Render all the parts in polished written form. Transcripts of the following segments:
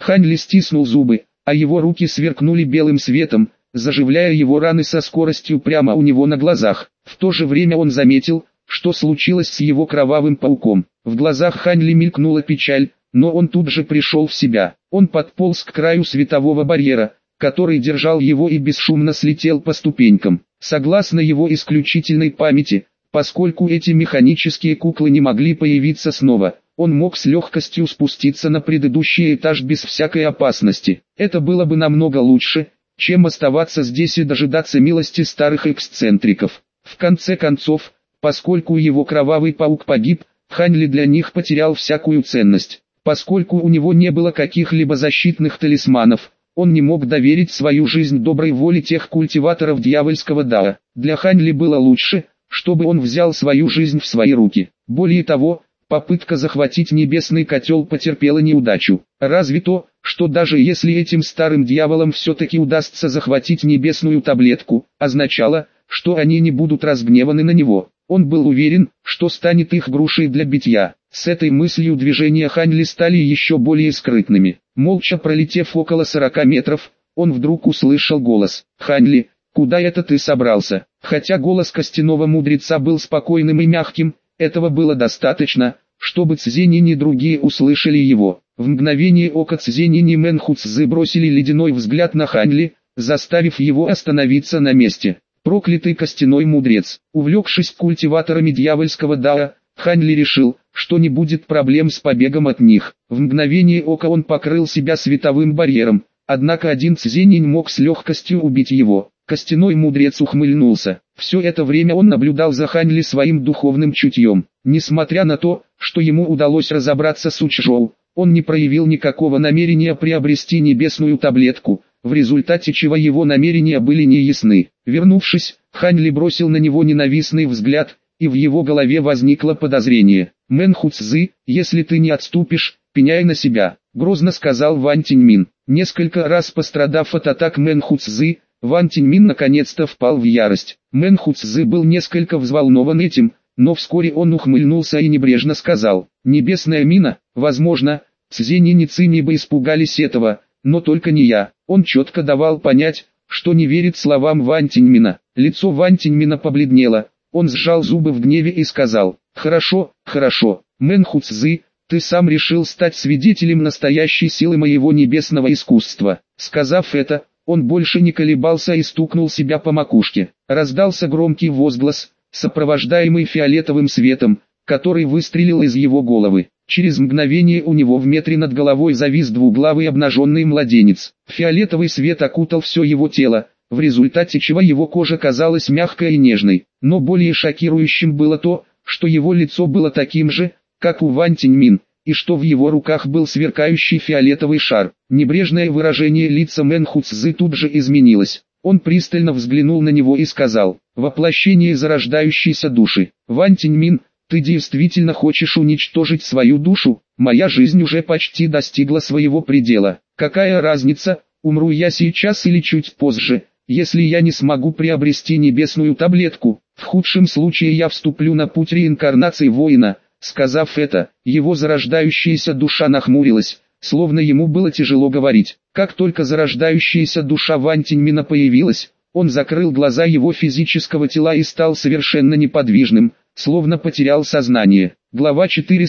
Хань Ли стиснул зубы, а его руки сверкнули белым светом, заживляя его раны со скоростью прямо у него на глазах. В то же время он заметил, что случилось с его кровавым пауком. В глазах Хань Ли мелькнула печаль, но он тут же пришел в себя. Он подполз к краю светового барьера, который держал его, и бесшумно слетел по ступенькам. Согласно его исключительной памяти, поскольку эти механические куклы не могли появиться снова, он мог с легкостью спуститься на предыдущий этаж без всякой опасности. Это было бы намного лучше, чем оставаться здесь и дожидаться милости старых эксцентриков. В конце концов, поскольку его кровавый паук погиб, Хань Ли для них потерял всякую ценность. Поскольку у него не было каких-либо защитных талисманов, он не мог доверить свою жизнь доброй воле тех культиваторов дьявольского дао. Для Хань Ли было лучше, чтобы он взял свою жизнь в свои руки. Более того, попытка захватить небесный котел потерпела неудачу. Разве то, что даже если этим старым дьяволам все-таки удастся захватить небесную таблетку, означало, что они не будут разгневаны на него. Он был уверен, что станет их грушей для битья. С этой мыслью движения Хань Ли стали еще более скрытными. Молча пролетев около 40 метров, он вдруг услышал голос. «Хань Ли, куда это ты собрался?» Хотя голос костяного мудреца был спокойным и мягким, этого было достаточно, чтобы Цзинь и другие услышали его. В мгновение ока Цзинь и Мэнху Цзы бросили ледяной взгляд на Хань Ли, заставив его остановиться на месте. Проклятый костяной мудрец. Увлекшись культиваторами дьявольского дао, Хань Ли решил, что не будет проблем с побегом от них. В мгновение ока он покрыл себя световым барьером, однако один Цзинь мог с легкостью убить его. Костяной мудрец ухмыльнулся. Все это время он наблюдал за Хань Ли своим духовным чутьем. Несмотря на то, что ему удалось разобраться с Учжоу, он не проявил никакого намерения приобрести небесную таблетку, в результате чего его намерения были неясны. Вернувшись, Хань Ли бросил на него ненавистный взгляд, и в его голове возникло подозрение. «Мэнху Цзы, если ты не отступишь, пеняй на себя», — грозно сказал Ван Тиньмин. Несколько раз пострадав от атак Мэнху Цзы, Ван Тиньмин наконец-то впал в ярость. Мэнху Цзы был несколько взволнован этим, но вскоре он ухмыльнулся и небрежно сказал: «Небесная мина, возможно, Цзинь и Цинь бы испугались этого, но только не я». Он четко давал понять, что не верит словам Ван Тиньмина. Лицо Ван Тиньмина побледнело, он сжал зубы в гневе и сказал: «Хорошо, хорошо, Мэнху Цзы, ты сам решил стать свидетелем настоящей силы моего небесного искусства». Сказав это, он больше не колебался и стукнул себя по макушке. Раздался громкий возглас, сопровождаемый фиолетовым светом, который выстрелил из его головы. Через мгновение у него в метре над головой завис двуглавый обнаженный младенец. Фиолетовый свет окутал все его тело, в результате чего его кожа казалась мягкой и нежной. Но более шокирующим было то, что его лицо было таким же, как у Ван Тиньмин, и что в его руках был сверкающий фиолетовый шар. Небрежное выражение лица Мэнху Цзы тут же изменилось. Он пристально взглянул на него и сказал: «Воплощение зарождающейся души. Ван Тиньмин, ты действительно хочешь уничтожить свою душу? Моя жизнь уже почти достигла своего предела. Какая разница, умру я сейчас или чуть позже, если я не смогу приобрести небесную таблетку? В худшем случае я вступлю на путь реинкарнации воина». Сказав это, его зарождающаяся душа нахмурилась, словно ему было тяжело говорить. Как только зарождающаяся душа Ван Тиньмина появилась, он закрыл глаза его физического тела и стал совершенно неподвижным, словно потерял сознание. Глава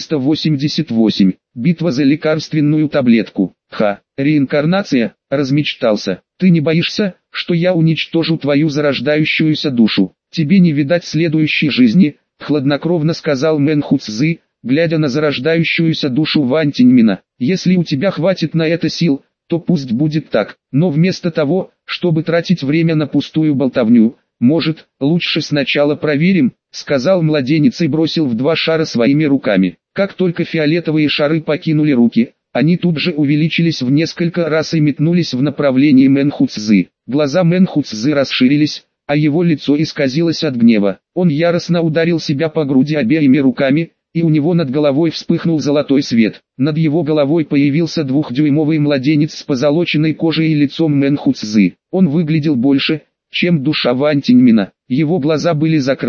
488. Битва за лекарственную таблетку. Реинкарнация, размечтался. Ты не боишься, что я уничтожу твою зарождающуюся душу? Тебе не видать следующей жизни, хладнокровно сказал Мэнху Цзы, глядя на зарождающуюся душу Ван Тиньмина. Если у тебя хватит на это сил, то пусть будет так, но вместо того, чтобы тратить время на пустую болтовню, может, лучше сначала проверим, сказал младенец и бросил в два шара своими руками. Как только фиолетовые шары покинули руки, они тут же увеличились в несколько раз и метнулись в направлении Мэнху Цзы. Глаза Мэнху Цзы расширились, а его лицо исказилось от гнева. Он яростно ударил себя по груди обеими руками, и у него над головой вспыхнул золотой свет. Над его головой появился двухдюймовый младенец с позолоченной кожей и лицом Мэнху Цзы. Он выглядел больше, чем душа Ван Тиньмина. Его глаза были закрыты,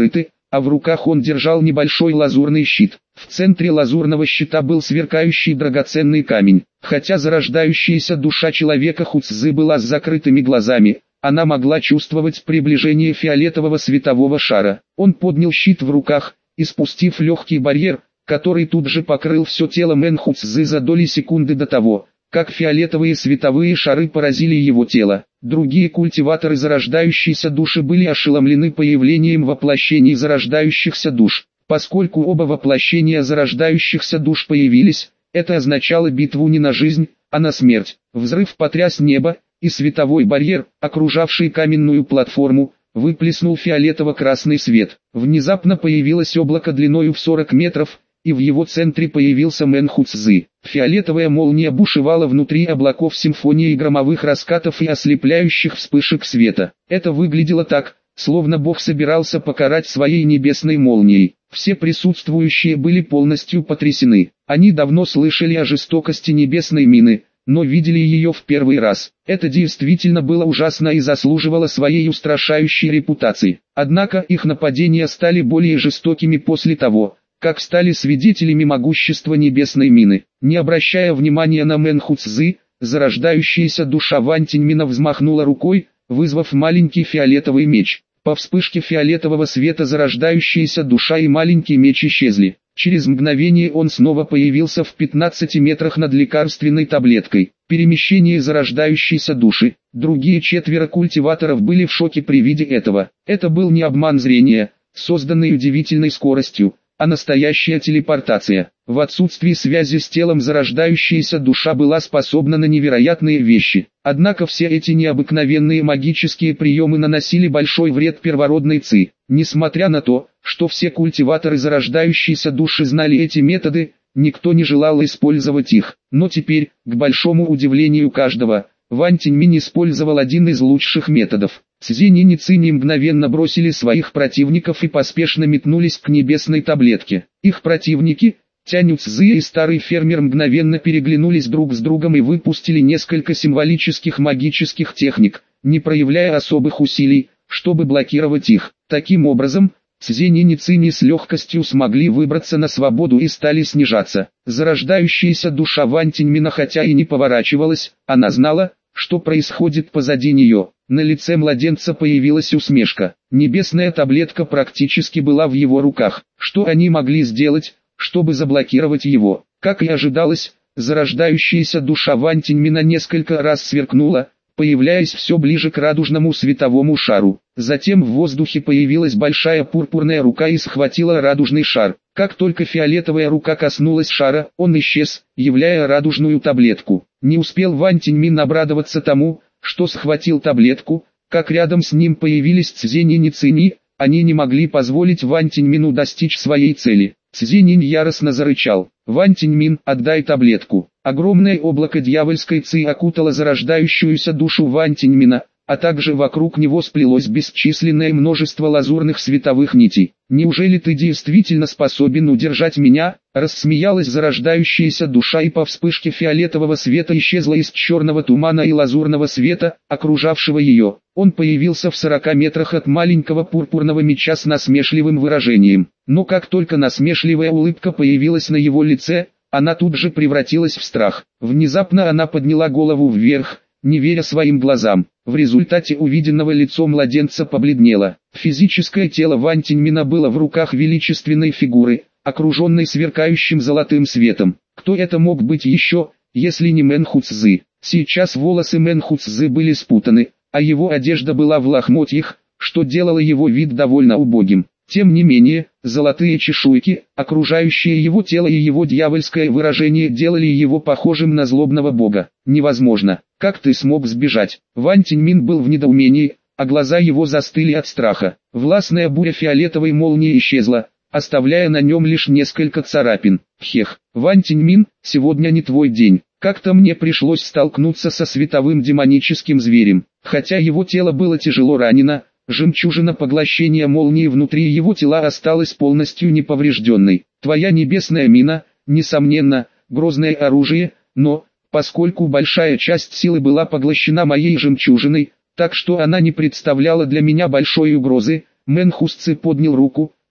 а в руках он держал небольшой лазурный щит. В центре лазурного щита был сверкающий драгоценный камень. Хотя зарождающаяся душа человека Хуцзы была с закрытыми глазами, она могла чувствовать приближение фиолетового светового шара. Он поднял щит в руках, и спустив легкий барьер, который тут же покрыл все тело Мэн Хуцзы за доли секунды до того, как фиолетовые световые шары поразили его тело. Другие культиваторы зарождающейся души были ошеломлены появлением воплощений зарождающихся душ. Поскольку оба воплощения зарождающихся душ появились, это означало битву не на жизнь, а на смерть. Взрыв потряс небо, и световой барьер, окружавший каменную платформу, выплеснул фиолетово-красный свет. Внезапно появилось облако длиною в 40 метров, и в его центре появился Мэн Хуцзы. Фиолетовая молния бушевала внутри облаков симфонии громовых раскатов и ослепляющих вспышек света. Это выглядело так, словно Бог собирался покарать своей небесной молнией. Все присутствующие были полностью потрясены. Они давно слышали о жестокости небесной мины, но видели ее в первый раз. Это действительно было ужасно и заслуживало своей устрашающей репутации. Однако их нападения стали более жестокими после того, как стали свидетелями могущества небесной мины. Не обращая внимания на Мэн Хуцзы, зарождающаяся душа Вань Тиньмина взмахнула рукой, вызвав маленький фиолетовый меч. По вспышке фиолетового света зарождающаяся душа и маленький меч исчезли. Через мгновение он снова появился в 15 метрах над лекарственной таблеткой. Перемещение зарождающейся души. Другие 4 культиваторов были в шоке при виде этого. Это был не обман зрения, созданный удивительной скоростью, а настоящая телепортация. В отсутствии связи с телом зарождающаяся душа была способна на невероятные вещи. Однако все эти необыкновенные магические приемы наносили большой вред первородной Ци. Несмотря на то, что все культиваторы зарождающейся души знали эти методы, никто не желал использовать их. Но теперь, к большому удивлению каждого, Вань Тиньмин использовал один из лучших методов. Цзинь и Цинь мгновенно бросили своих противников и поспешно метнулись к небесной таблетке. Их противники, Тянь Цзы и старый фермер, мгновенно переглянулись друг с другом и выпустили несколько символических магических техник, не проявляя особых усилий, чтобы блокировать их. Таким образом, Цзинь и Цинь с легкостью смогли выбраться на свободу и стали снижаться. Зарождающаяся душа Вань Тиньмина хотя и не поворачивалась, она знала, что происходит позади нее. На лице младенца появилась усмешка. Небесная таблетка практически была в его руках. Что они могли сделать, чтобы заблокировать его? Как и ожидалось, зарождающаяся душа Вань Тиньмина несколько раз сверкнула, появляясь все ближе к радужному световому шару. Затем в воздухе появилась большая пурпурная рука и схватила радужный шар. Как только фиолетовая рука коснулась шара, он исчез, являя радужную таблетку. Не успел Вань Тиньмин обрадоваться тому, что схватил таблетку, как рядом с ним появились Цзинь и Цинь. Они не могли позволить Вань Тиньмину достичь своей цели. Цзинь яростно зарычал: «Вань Тиньмин, отдай таблетку!» Огромное облако дьявольской Ци окутало зарождающуюся душу Вань Тиньмина, а также вокруг него сплелось бесчисленное множество лазурных световых нитей. «Неужели ты действительно способен удержать меня?» — рассмеялась зарождающаяся душа, и по вспышке фиолетового света исчезла из черного тумана и лазурного света, окружавшего ее. Он появился в 40 метрах от маленького пурпурного меча с насмешливым выражением. Но как только насмешливая улыбка появилась на его лице, она тут же превратилась в страх. Внезапно она подняла голову вверх, не веря своим глазам. В результате увиденного лицо младенца побледнело. Физическое тело Вань Тиньмина было в руках величественной фигуры, окруженной сверкающим золотым светом. Кто это мог быть еще, если не Мэн Хуцзы? Сейчас волосы Мэн Хуцзы были спутаны, а его одежда была в лохмотьях, что делало его вид довольно убогим. Тем не менее, золотые чешуйки, окружающие его тело, и его дьявольское выражение делали его похожим на злобного бога. «Невозможно! Как ты смог сбежать?» Вань Тиньмин был в недоумении, а глаза его застыли от страха. Властная буря фиолетовой молнии исчезла, оставляя на нем лишь несколько царапин. «Хех, Вань Тиньмин, сегодня не твой день. Как-то мне пришлось столкнуться со световым демоническим зверем. Хотя его тело было тяжело ранено, жемчужина поглощения молнии внутри его тела осталась полностью неповрежденной. Твоя небесная мина, несомненно, грозное оружие, но, поскольку большая часть силы была поглощена моей жемчужиной, так что она не представляла для меня большой угрозы», Мэн Хуцзы поднял руку,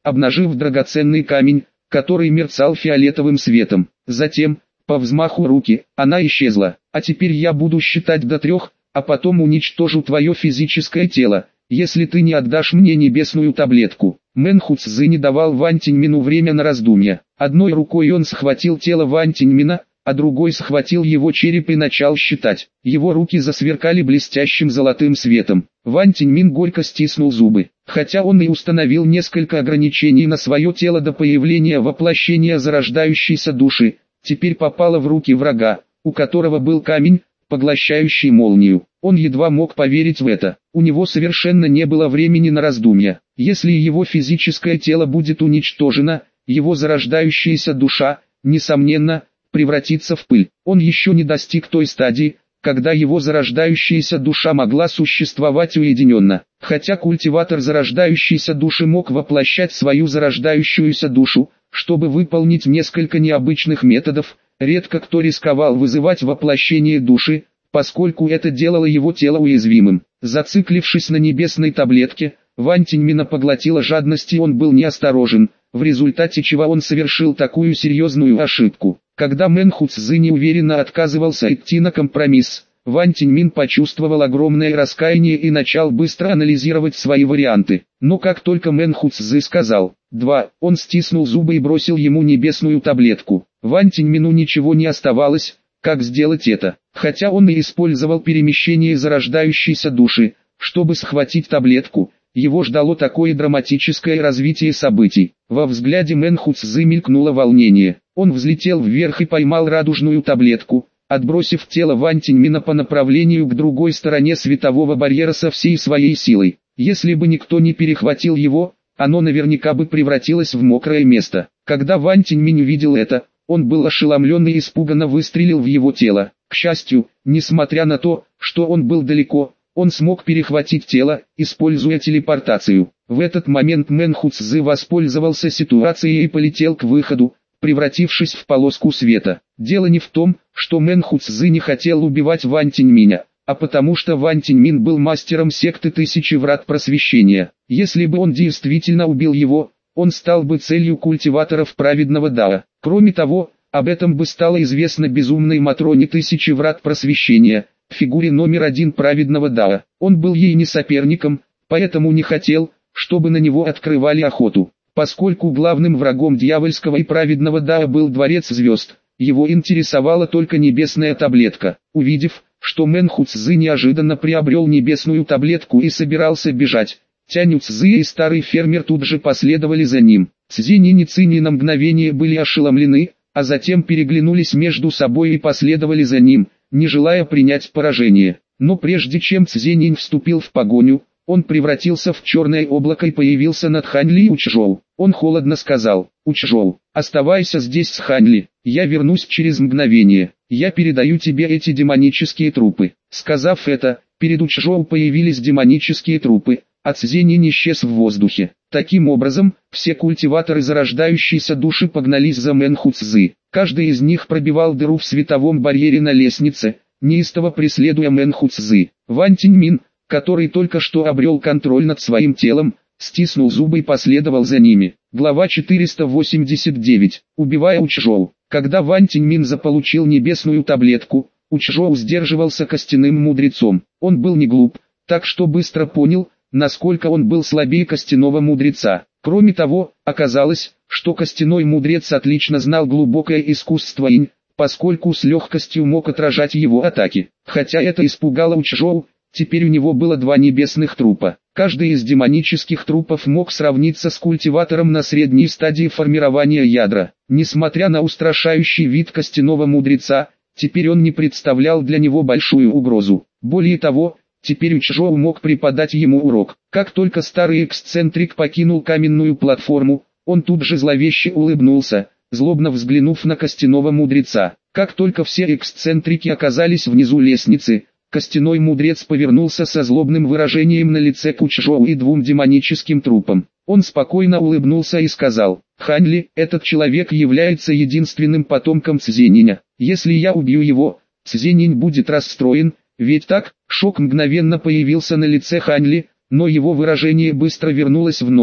обнажив драгоценный камень, который мерцал фиолетовым светом. Затем, по взмаху руки, она исчезла. А теперь я буду считать до 3, а потом уничтожу твое физическое тело, если ты не отдашь мне небесную таблетку. Мэн Хуцзы не давал Ван Тиньмину время на раздумья. Одной рукой он схватил тело Ван Тиньмина, а другой схватил его череп и начал считать. Его руки засверкали блестящим золотым светом. Ван Тиньмин горько стиснул зубы. Хотя он и установил несколько ограничений на свое тело до появления воплощения зарождающейся души, теперь попало в руки врага, у которого был камень, поглощающий молнию. Он едва мог поверить в это. У него совершенно не было времени на раздумья. Если его физическое тело будет уничтожено, его зарождающаяся душа, несомненно, превратится в пыль. Он еще не достиг той стадии, когда его зарождающаяся душа могла существовать уединенно. Хотя культиватор зарождающейся души мог воплощать свою зарождающуюся душу, чтобы выполнить несколько необычных методов, редко кто рисковал вызывать воплощение души, поскольку это делало его тело уязвимым. Зациклившись на небесной таблетке, Ван Тиньмина поглотила жадность, и он был неосторожен, в результате чего он совершил такую серьезную ошибку. Когда Мэн Хуцзы неуверенно отказывался идти на компромисс, Ван Тиньмин почувствовал огромное раскаяние и начал быстро анализировать свои варианты. Но как только Мэн Хуцзы сказал «2», он стиснул зубы и бросил ему небесную таблетку. Ван Тиньмину ничего не оставалось, как сделать это. Хотя он и использовал перемещение зарождающейся души, чтобы схватить таблетку, его ждало такое драматическое развитие событий. Во взгляде Мэн Хуцзы мелькнуло волнение. Он взлетел вверх и поймал радужную таблетку, отбросив тело Ван Тиньмина по направлению к другой стороне светового барьера со всей своей силой. Если бы никто не перехватил его, оно наверняка бы превратилось в мокрое место. Когда Ван Тиньмин увидел это, он был ошеломлен и испуганно выстрелил в его тело. К счастью, несмотря на то, что он был далеко, он смог перехватить тело, используя телепортацию. В этот момент Мэн Хуцзы воспользовался ситуацией и полетел к выходу, превратившись в полоску света. Дело не в том, что Мэн Хуцзы не хотел убивать Ван Тиньминя, а потому что Ван Тиньмин был мастером секты Тысячи Врат Просвещения. Если бы он действительно убил его, он стал бы целью культиваторов праведного Дао. Кроме того, об этом бы стало известно безумной Матроне Тысячи Врат Просвещения, фигуре номер 1 праведного Дао. Он был ей не соперником, поэтому не хотел, чтобы на него открывали охоту. Поскольку главным врагом дьявольского и праведного Дао был Дворец Звезд, его интересовала только небесная таблетка. Увидев, что Мэн Хуцзы неожиданно приобрел небесную таблетку и собирался бежать, Тянь Цзы и старый фермер тут же последовали за ним. Цзинь и Цинь на мгновение были ошеломлены, а затем переглянулись между собой и последовали за ним, не желая принять поражение. Но прежде чем Цзинь вступил в погоню, он превратился в черное облако и появился над Ханьли и Учжоу. Он холодно сказал: «Учжоу, оставайся здесь с Ханьли, я вернусь через мгновение, я передаю тебе эти демонические трупы». Сказав это, перед Учжоу появились демонические трупы, а Цзинь исчез в воздухе. Таким образом, все культиваторы зарождающейся души погнались за Мэн Хуцзы. Каждый из них пробивал дыру в световом барьере на лестнице, неистово преследуя Мэн Хуцзы. Ван Тиньмин, который только что обрел контроль над своим телом, стиснул зубы и последовал за ними. Глава 489. Убивая Учжоу. Когда Ван Тиньмин заполучил небесную таблетку, Учжоу сдерживался костяным мудрецом. Он был не глуп, так что быстро понял, насколько он был слабее костяного мудреца. Кроме того, оказалось, что костяной мудрец отлично знал глубокое искусство инь, поскольку с легкостью мог отражать его атаки. Хотя это испугало Учжоу, теперь у него было два небесных трупа. Каждый из демонических трупов мог сравниться с культиватором на средней стадии формирования ядра. Несмотря на устрашающий вид костяного мудреца, теперь он не представлял для него большую угрозу. Более того, теперь Учжоу мог преподать ему урок. Как только старый эксцентрик покинул каменную платформу, он тут же зловеще улыбнулся, злобно взглянув на костяного мудреца. Как только все эксцентрики оказались внизу лестницы, костяной мудрец повернулся со злобным выражением на лице к Учжоу и двум демоническим трупам. Он спокойно улыбнулся и сказал: «Ханьли, этот человек является единственным потомком Цзининя. Если я убью его, Цзининь будет расстроен, ведь так?» Шок мгновенно появился на лице Ханьли, но его выражение быстро вернулось в норму.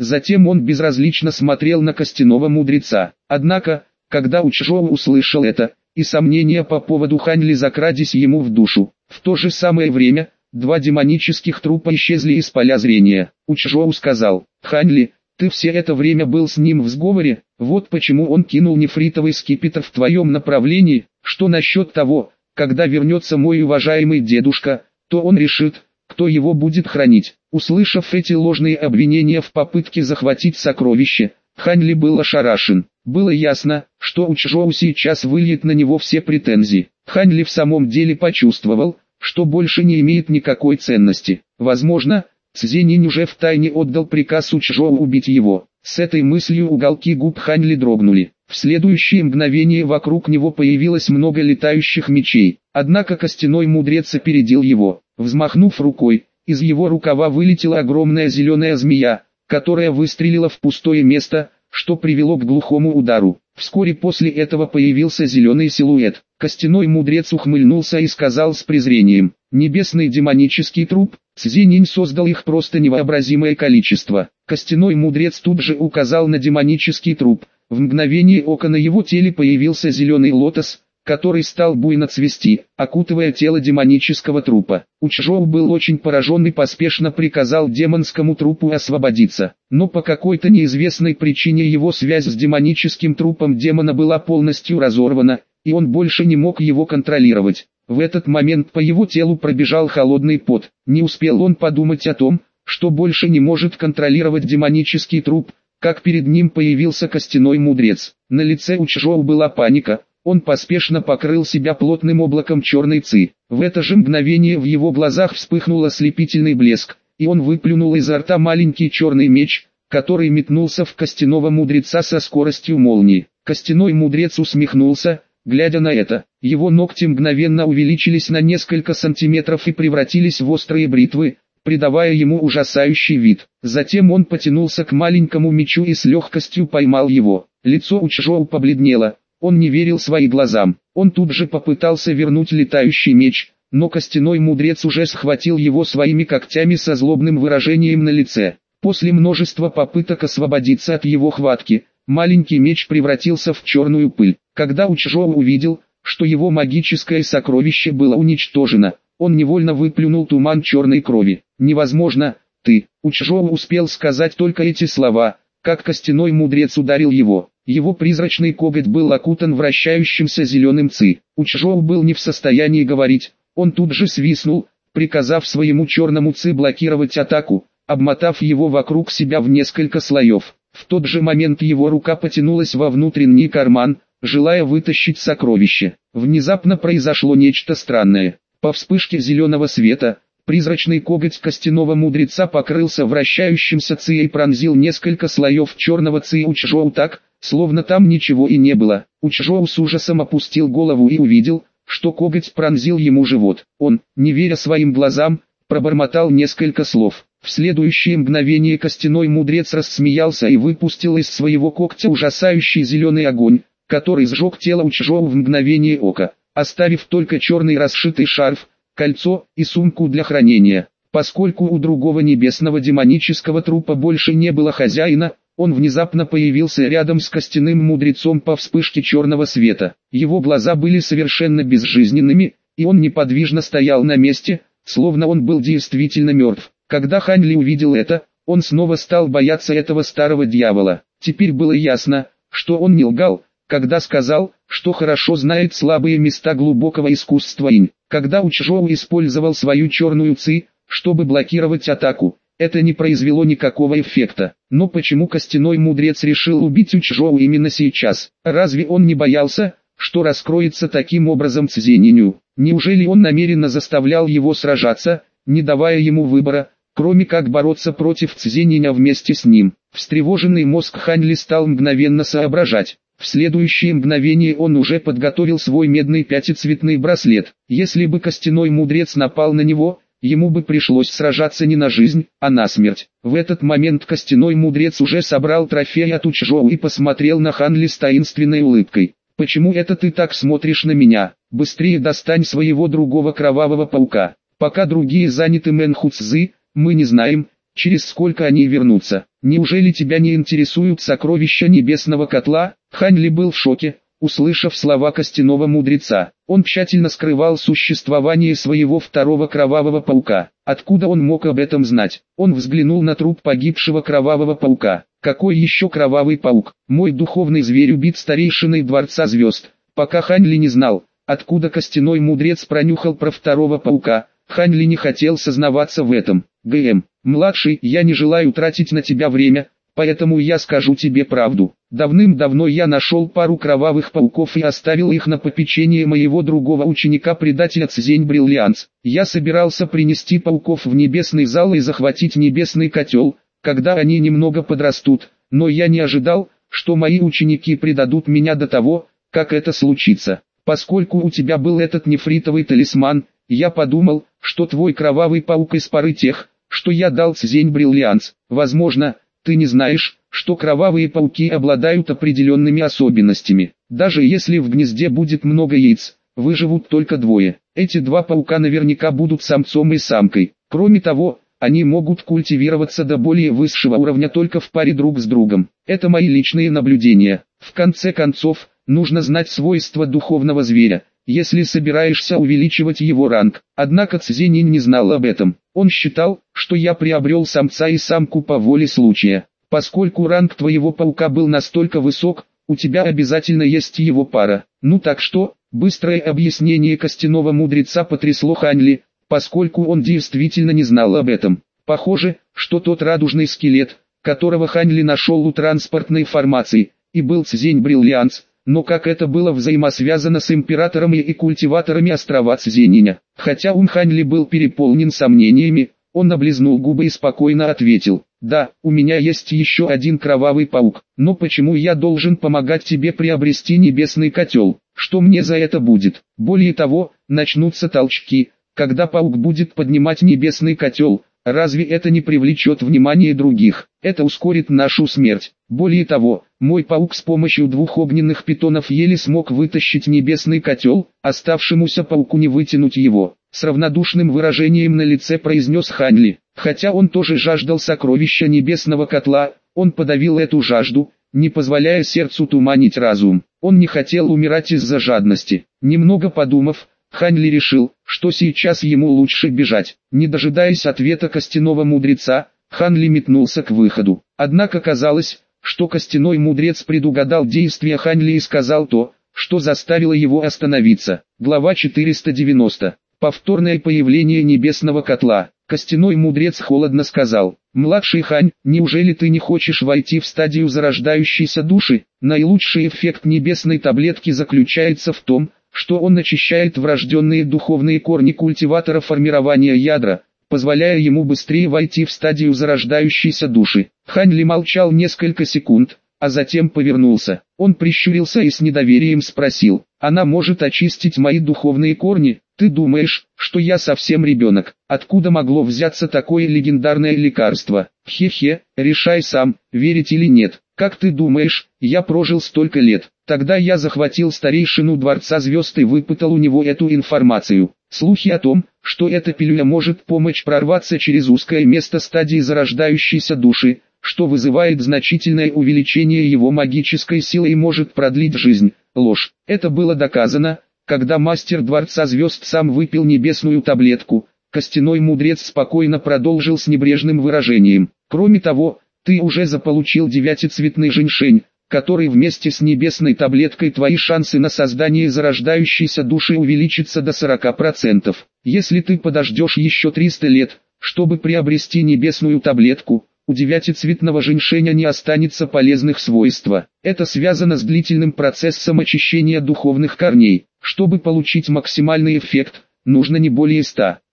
Затем он безразлично смотрел на костяного мудреца. Однако, когда Учжоу услышал это, и сомнения по поводу Хань Ли закрадись ему в душу. В то же самое время, два демонических трупа исчезли из поля зрения. Учжоу сказал: «Хань Ли, ты все это время был с ним в сговоре, вот почему он кинул нефритовый скипетр в твоем направлении. Что насчет того, когда вернется мой уважаемый дедушка, то он решит, кто его будет хранить». Услышав эти ложные обвинения в попытке захватить сокровище, Хань Ли был ошарашен. Было ясно, что Учжоу сейчас выльет на него все претензии. Хань Ли в самом деле почувствовал, что больше не имеет никакой ценности. Возможно, Цзиньнинь уже втайне отдал приказ Учжоу убить его. С этой мыслью уголки губ Хань Ли дрогнули. В следующее мгновение вокруг него появилось много летающих мечей. Однако костяной мудрец опередил его. Взмахнув рукой, из его рукава вылетела огромная зеленая змея, которая выстрелила в пустое место, что привело к глухому удару. Вскоре после этого появился зеленый силуэт. Костяной мудрец ухмыльнулся и сказал с презрением: «Небесный демонический труп». Цзиньнинь создал их просто невообразимое количество. Костяной мудрец тут же указал на демонический труп. В мгновение ока на его теле появился зеленый лотос, который стал буйно цвести, окутывая тело демонического трупа. Учжоу был очень поражен и поспешно приказал демонскому трупу освободиться. Но по какой-то неизвестной причине его связь с демоническим трупом демона была полностью разорвана, и он больше не мог его контролировать. В этот момент по его телу пробежал холодный пот. Не успел он подумать о том, что больше не может контролировать демонический труп, как перед ним появился костяной мудрец. На лице Учжоу была паника. Он поспешно покрыл себя плотным облаком черной ци. В это же мгновение в его глазах вспыхнул ослепительный блеск, и он выплюнул изо рта маленький черный меч, который метнулся в костяного мудреца со скоростью молнии. Костяной мудрец усмехнулся, глядя на это. Его ногти мгновенно увеличились на несколько сантиметров и превратились в острые бритвы, придавая ему ужасающий вид. Затем он потянулся к маленькому мечу и с легкостью поймал его. Лицо Учжоу побледнело. Он не верил своим глазам. Он тут же попытался вернуть летающий меч, но костяной мудрец уже схватил его своими когтями со злобным выражением на лице. После множества попыток освободиться от его хватки, маленький меч превратился в черную пыль. Когда Учжоу увидел, что его магическое сокровище было уничтожено, он невольно выплюнул туман черной крови. «Невозможно, ты!» Учжоу успел сказать только эти слова, как костяной мудрец ударил его. Его призрачный коготь был окутан вращающимся зеленым ци. Учжоу был не в состоянии говорить, он тут же свистнул, приказав своему черному ци блокировать атаку, обмотав его вокруг себя в несколько слоев. В тот же момент его рука потянулась во внутренний карман, желая вытащить сокровище. Внезапно произошло нечто странное. По вспышке зеленого света, призрачный коготь костяного мудреца покрылся вращающимся ци и пронзил несколько слоев черного ци Учжоу так, словно там ничего и не было. Учжоу с ужасом опустил голову и увидел, что коготь пронзил ему живот. Он, не веря своим глазам, пробормотал несколько слов. В следующее мгновение костяной мудрец рассмеялся и выпустил из своего когтя ужасающий зеленый огонь, который сжег тело Учжоу в мгновение ока, оставив только черный расшитый шарф, кольцо и сумку для хранения. Поскольку у другого небесного демонического трупа больше не было хозяина, он внезапно появился рядом с костяным мудрецом по вспышке черного света. Его глаза были совершенно безжизненными, и он неподвижно стоял на месте, словно он был действительно мертв. Когда Хань Ли увидел это, он снова стал бояться этого старого дьявола. Теперь было ясно, что он не лгал, когда сказал, что хорошо знает слабые места глубокого искусства инь. Когда Учжоу использовал свою черную ци, чтобы блокировать атаку, это не произвело никакого эффекта. Но почему костяной мудрец решил убить Учжоу именно сейчас? Разве он не боялся, что раскроется таким образом Цзиньниню? Неужели он намеренно заставлял его сражаться, не давая ему выбора, кроме как бороться против Цзиньниня вместе с ним? Встревоженный мозг Хань Ли стал мгновенно соображать. В следующее мгновение он уже подготовил свой медный пятицветный браслет. Если бы костяной мудрец напал на него, ему бы пришлось сражаться не на жизнь, а на смерть. В этот момент костяной мудрец уже собрал трофей от Учжоу и посмотрел на Хань Ли с таинственной улыбкой. «Почему это ты так смотришь на меня? Быстрее достань своего другого кровавого паука. Пока другие заняты Мэнху Цзы, мы не знаем, через сколько они вернутся. Неужели тебя не интересуют сокровища небесного котла? Хань Ли был в шоке, услышав слова костяного мудреца. Он тщательно скрывал существование своего второго кровавого паука. Откуда он мог об этом знать? Он взглянул на труп погибшего кровавого паука. Какой еще кровавый паук? Мой духовный зверь убит старейшиной Дворца Звезд. Пока Хань Ли не знал, откуда костяной мудрец пронюхал про второго паука, Хань Ли не хотел сознаваться в этом. Младший, я не желаю тратить на тебя время, поэтому я скажу тебе правду. Давным-давно я нашел пару кровавых пауков и оставил их на попечение моего другого ученика-предателя Цзень Бриллианс. Я собирался принести пауков в небесный зал и захватить небесный котел, когда они немного подрастут, но я не ожидал, что мои ученики предадут меня до того, как это случится. Поскольку у тебя был этот нефритовый талисман, я подумал, что твой кровавый паук из пары тех, что я дал Цзень Бриллианс. Возможно, ты не знаешь, что кровавые пауки обладают определенными особенностями. Даже если в гнезде будет много яиц, выживут только двое. Эти два паука наверняка будут самцом и самкой. Кроме того, они могут культивироваться до более высшего уровня только в паре друг с другом. Это мои личные наблюдения. В конце концов, нужно знать свойства духовного зверя, если собираешься увеличивать его ранг. Однако Цзинь не знал об этом. Он считал, что я приобрел самца и самку по воле случая. Поскольку ранг твоего паука был настолько высок, у тебя обязательно есть его пара. Ну так что, быстрое объяснение костяного мудреца потрясло Хань Ли, поскольку он действительно не знал об этом. Похоже, что тот радужный скелет, которого Хань Ли нашел у транспортной формации, и был Цзень Бриллианс. Но как это было взаимосвязано с императорами и культиваторами острова Цзениня? Хотя ум Хань Ли был переполнен сомнениями, он облизнул губы и спокойно ответил: «Да, у меня есть еще один кровавый паук, но почему я должен помогать тебе приобрести небесный котел? Что мне за это будет? Более того, начнутся толчки, когда паук будет поднимать небесный котел. Разве это не привлечет внимание других? Это ускорит нашу смерть. Более того, мой паук с помощью двух огненных питонов еле смог вытащить небесный котел, оставшемуся пауку не вытянуть его». С равнодушным выражением на лице произнес Хань Ли. Хотя он тоже жаждал сокровища небесного котла, он подавил эту жажду, не позволяя сердцу туманить разум. Он не хотел умирать из-за жадности. Немного подумав, Хань Ли решил, что сейчас ему лучше бежать. Не дожидаясь ответа костяного мудреца, Хань Ли метнулся к выходу. Однако казалось, что костяной мудрец предугадал действия Хань Ли и сказал то, что заставило его остановиться. Глава 490. Повторное появление небесного котла. Костяной мудрец холодно сказал: «Младший Хань, неужели ты не хочешь войти в стадию зарождающейся души? Наилучший эффект небесной таблетки заключается в том, что он очищает врожденные духовные корни культиватора формирования ядра, позволяя ему быстрее войти в стадию зарождающейся души». Хань Ли молчал несколько секунд, а затем повернулся. Он прищурился и с недоверием спросил: «Она может очистить мои духовные корни? Ты думаешь, что я совсем ребенок? Откуда могло взяться такое легендарное лекарство? Хе-хе, решай сам, верить или нет. Как ты думаешь, я прожил столько лет? Тогда я захватил старейшину Дворца Звезд и выпытал у него эту информацию. Слухи о том, что эта пилюля может помочь прорваться через узкое место стадии зарождающейся души, что вызывает значительное увеличение его магической силы и может продлить жизнь. Ложь. Это было доказано, когда мастер Дворца Звезд сам выпил небесную таблетку. Костяной мудрец спокойно продолжил с небрежным выражением: «Кроме того, ты уже заполучил девятицветный женьшень, который вместе с небесной таблеткой твои шансы на создание зарождающейся души увеличатся до 40%. Если ты подождешь еще 300 лет, чтобы приобрести небесную таблетку, у девятицветного женьшеня не останется полезных свойств. Это связано с длительным процессом очищения духовных корней. Чтобы получить максимальный эффект, нужно не более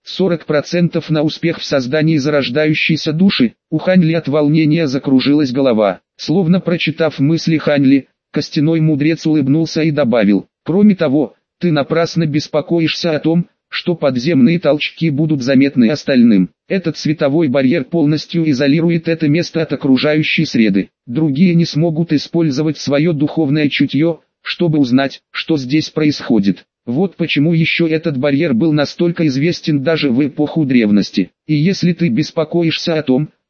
140% на успех в создании зарождающейся души». У Хань Ли от волнения закружилась голова. Словно прочитав мысли Хань Ли, костяной мудрец улыбнулся и добавил: «Кроме того, ты напрасно беспокоишься о том, что подземные толчки будут заметны остальным. Этот световой барьер полностью изолирует это место от окружающей среды. Другие не смогут использовать свое духовное чутье, чтобы узнать, что здесь происходит. Вот почему еще этот барьер был настолько известен даже в эпоху древности. И если ты беспокоишься о том,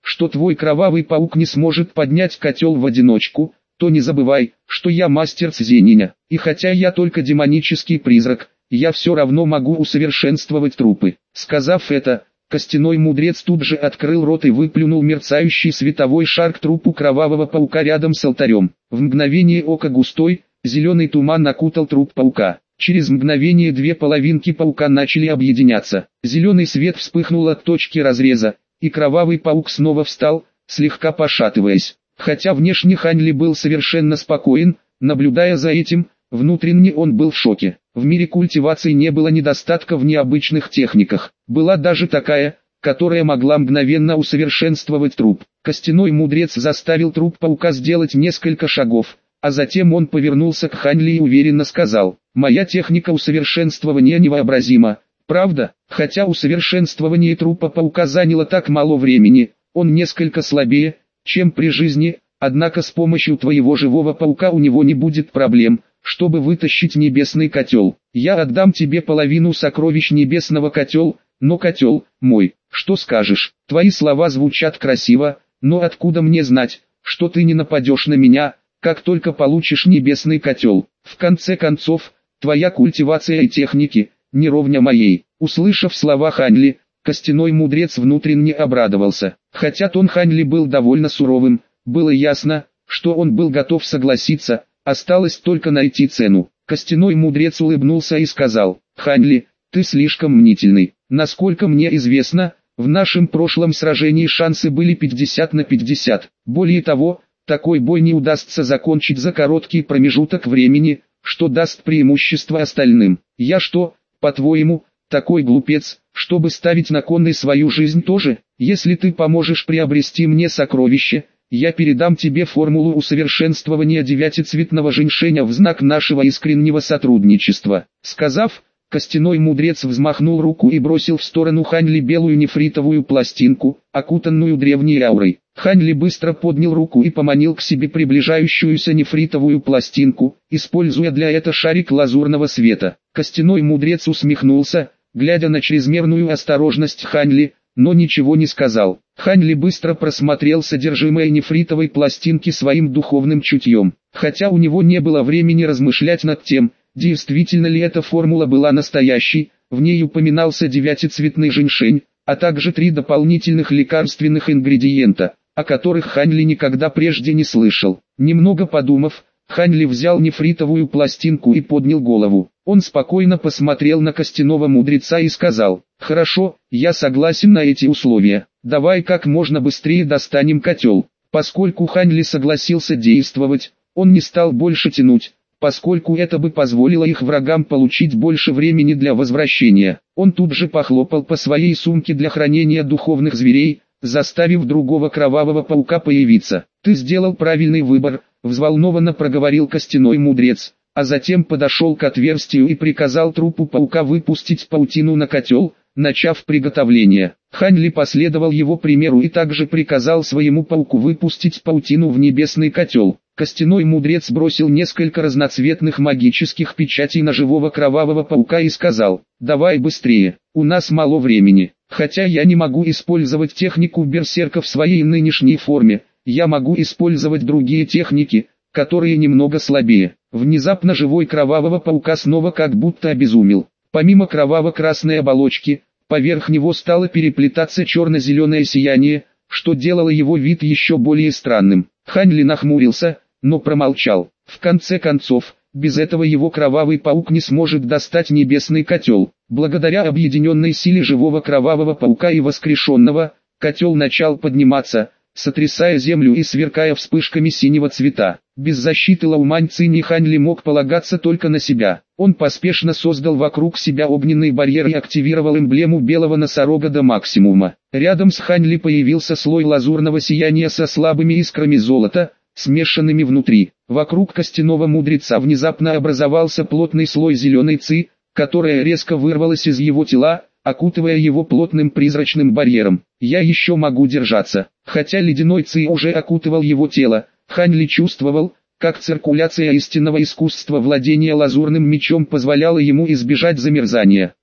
что твой кровавый паук не сможет поднять котел в одиночку, то не забывай, что я мастер Цзениня, и хотя я только демонический призрак, я все равно могу усовершенствовать трупы. Сказав это, костяной мудрец тут же открыл рот и выплюнул мерцающий световой шар к трупу кровавого паука рядом с алтарем. В мгновение ока густой, зеленый туман окутал труп паука. Через мгновение две половинки паука начали объединяться. Зеленый свет вспыхнул от точки разреза, и кровавый паук снова встал, слегка пошатываясь. Хотя внешне Хань Ли был совершенно спокоен, наблюдая за этим, внутренне он был в шоке. В мире культивации не было недостатка в необычных техниках. Была даже такая, которая могла мгновенно усовершенствовать труп. Костяной мудрец заставил труп паука сделать несколько шагов, а затем он повернулся к Хань Ли и уверенно сказал: «Моя техника усовершенствования невообразима, правда? Хотя усовершенствование трупа паука заняло так мало времени, он несколько слабее, чем при жизни, однако с помощью твоего живого паука у него не будет проблем, чтобы вытащить небесный котел. Я отдам тебе половину сокровищ небесного котел, но котел мой. Что скажешь? Твои слова звучат красиво, но откуда мне знать, что ты не нападешь на меня, как только получишь небесный котел? В конце концов, твоя культивация и техники не ровня моей». Услышав слова Хань Ли, костяной мудрец внутренне обрадовался. Хотя тон Хань Ли был довольно суровым, было ясно, что он был готов согласиться, осталось только найти цену. Костяной мудрец улыбнулся и сказал: «Хань Ли, ты слишком мнительный. Насколько мне известно, в нашем прошлом сражении шансы были 50 на 50. Более того, такой бой не удастся закончить за короткий промежуток времени, что даст преимущество остальным. Я что, по-твоему, такой глупец, чтобы ставить на кон и свою жизнь тоже? Если ты поможешь приобрести мне сокровище, я передам тебе формулу усовершенствования девятицветного женьшеня в знак нашего искреннего сотрудничества». Сказав, костяной мудрец взмахнул руку и бросил в сторону Хань Ли белую нефритовую пластинку, окутанную древней аурой. Хань Ли быстро поднял руку и поманил к себе приближающуюся нефритовую пластинку, используя для этого шарик лазурного света. Костяной мудрец усмехнулся, глядя на чрезмерную осторожность Хань Ли, но ничего не сказал. Хань Ли быстро просмотрел содержимое нефритовой пластинки своим духовным чутьем. Хотя у него не было времени размышлять над тем, действительно ли эта формула была настоящей, в ней упоминался девятицветный женьшень, а также 3 дополнительных лекарственных ингредиента, о которых Хань Ли никогда прежде не слышал. Немного подумав, Хань Ли взял нефритовую пластинку и поднял голову. Он спокойно посмотрел на костяного мудреца и сказал: «Хорошо, я согласен на эти условия. Давай как можно быстрее достанем котел». Поскольку Хань Ли согласился действовать, он не стал больше тянуть, поскольку это бы позволило их врагам получить больше времени для возвращения. Он тут же похлопал по своей сумке для хранения духовных зверей, заставив другого кровавого паука появиться. «Ты сделал правильный выбор», — взволнованно проговорил костяной мудрец, а затем подошел к отверстию и приказал трупу паука выпустить паутину на котел, начав приготовление. Хань Ли последовал его примеру и также приказал своему пауку выпустить паутину в небесный котел. Костяной мудрец бросил несколько разноцветных магических печатей на живого кровавого паука и сказал: «Давай быстрее, у нас мало времени. Хотя я не могу использовать технику берсерка в своей нынешней форме, я могу использовать другие техники, которые немного слабее». Внезапно живой кровавого паука снова как будто обезумел. Помимо кроваво-красной оболочки, поверх него стало переплетаться черно-зеленое сияние, что делало его вид еще более странным. Хань Ли нахмурился, но промолчал. В конце концов, без этого его кровавый паук не сможет достать небесный котел. Благодаря объединенной силе живого кровавого паука и воскрешенного, котел начал подниматься, сотрясая землю и сверкая вспышками синего цвета. Без защиты Лаумань Цинь Хань Ли мог полагаться только на себя. Он поспешно создал вокруг себя огненный барьер и активировал эмблему белого носорога до максимума. Рядом с Хань Ли появился слой лазурного сияния со слабыми искрами золота, смешанными внутри. Вокруг костяного мудреца внезапно образовался плотный слой зеленой ци, которая резко вырвалась из его тела, окутывая его плотным призрачным барьером. «Я еще могу держаться». Хотя ледяной ци уже окутывал его тело, Хань Ли чувствовал, как циркуляция истинного искусства владения лазурным мечом позволяла ему избежать замерзания.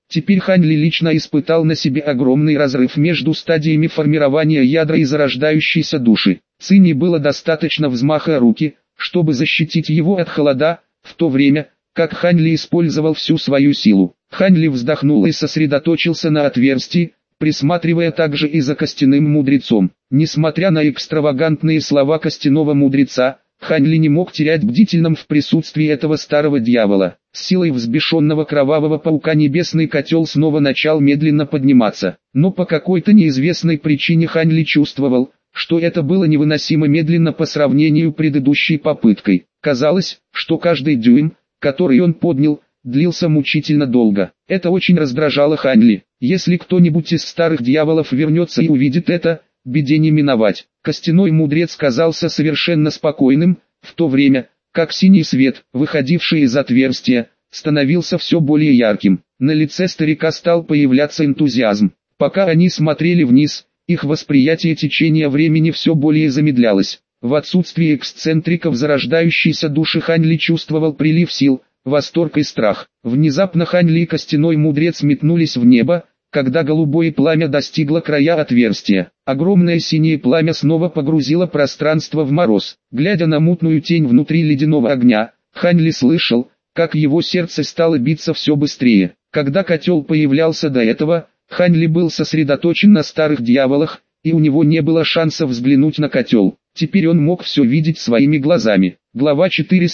Теперь Хань Ли лично испытал на себе огромный разрыв между стадиями формирования ядра и зарождающейся души. Цинь было достаточно взмаха руки, чтобы защитить его от холода, в то время, как Хань Ли использовал всю свою силу. Хань Ли вздохнул и сосредоточился на отверстии, присматривая также и за костяным мудрецом. Несмотря на экстравагантные слова костяного мудреца, Хань Ли не мог терять бдительным в присутствии этого старого дьявола. С силой взбешенного кровавого паука небесный котел снова начал медленно подниматься. Но по какой-то неизвестной причине Хань Ли чувствовал, что это было невыносимо медленно по сравнению с предыдущей попыткой. Казалось, что каждый дюйм, который он поднял, длился мучительно долго. Это очень раздражало Хань Ли. Если кто-нибудь из старых дьяволов вернется и увидит это, беде не миновать. Костяной мудрец казался совершенно спокойным, в то время, как синий свет, выходивший из отверстия, становился все более ярким. На лице старика стал появляться энтузиазм. Пока они смотрели вниз, их восприятие течения времени все более замедлялось. В отсутствие эксцентриков зарождающейся души Хань Ли чувствовал прилив сил, восторг и страх. Внезапно Хань Ли и костяной мудрец метнулись в небо, когда голубое пламя достигло края отверстия. Огромное синее пламя снова погрузило пространство в мороз. Глядя на мутную тень внутри ледяного огня, Хань Ли слышал, как его сердце стало биться все быстрее. Когда котел появлялся до этого, Хань Ли был сосредоточен на старых дьяволах, и у него не было шанса взглянуть на котел. Теперь он мог все видеть своими глазами. Глава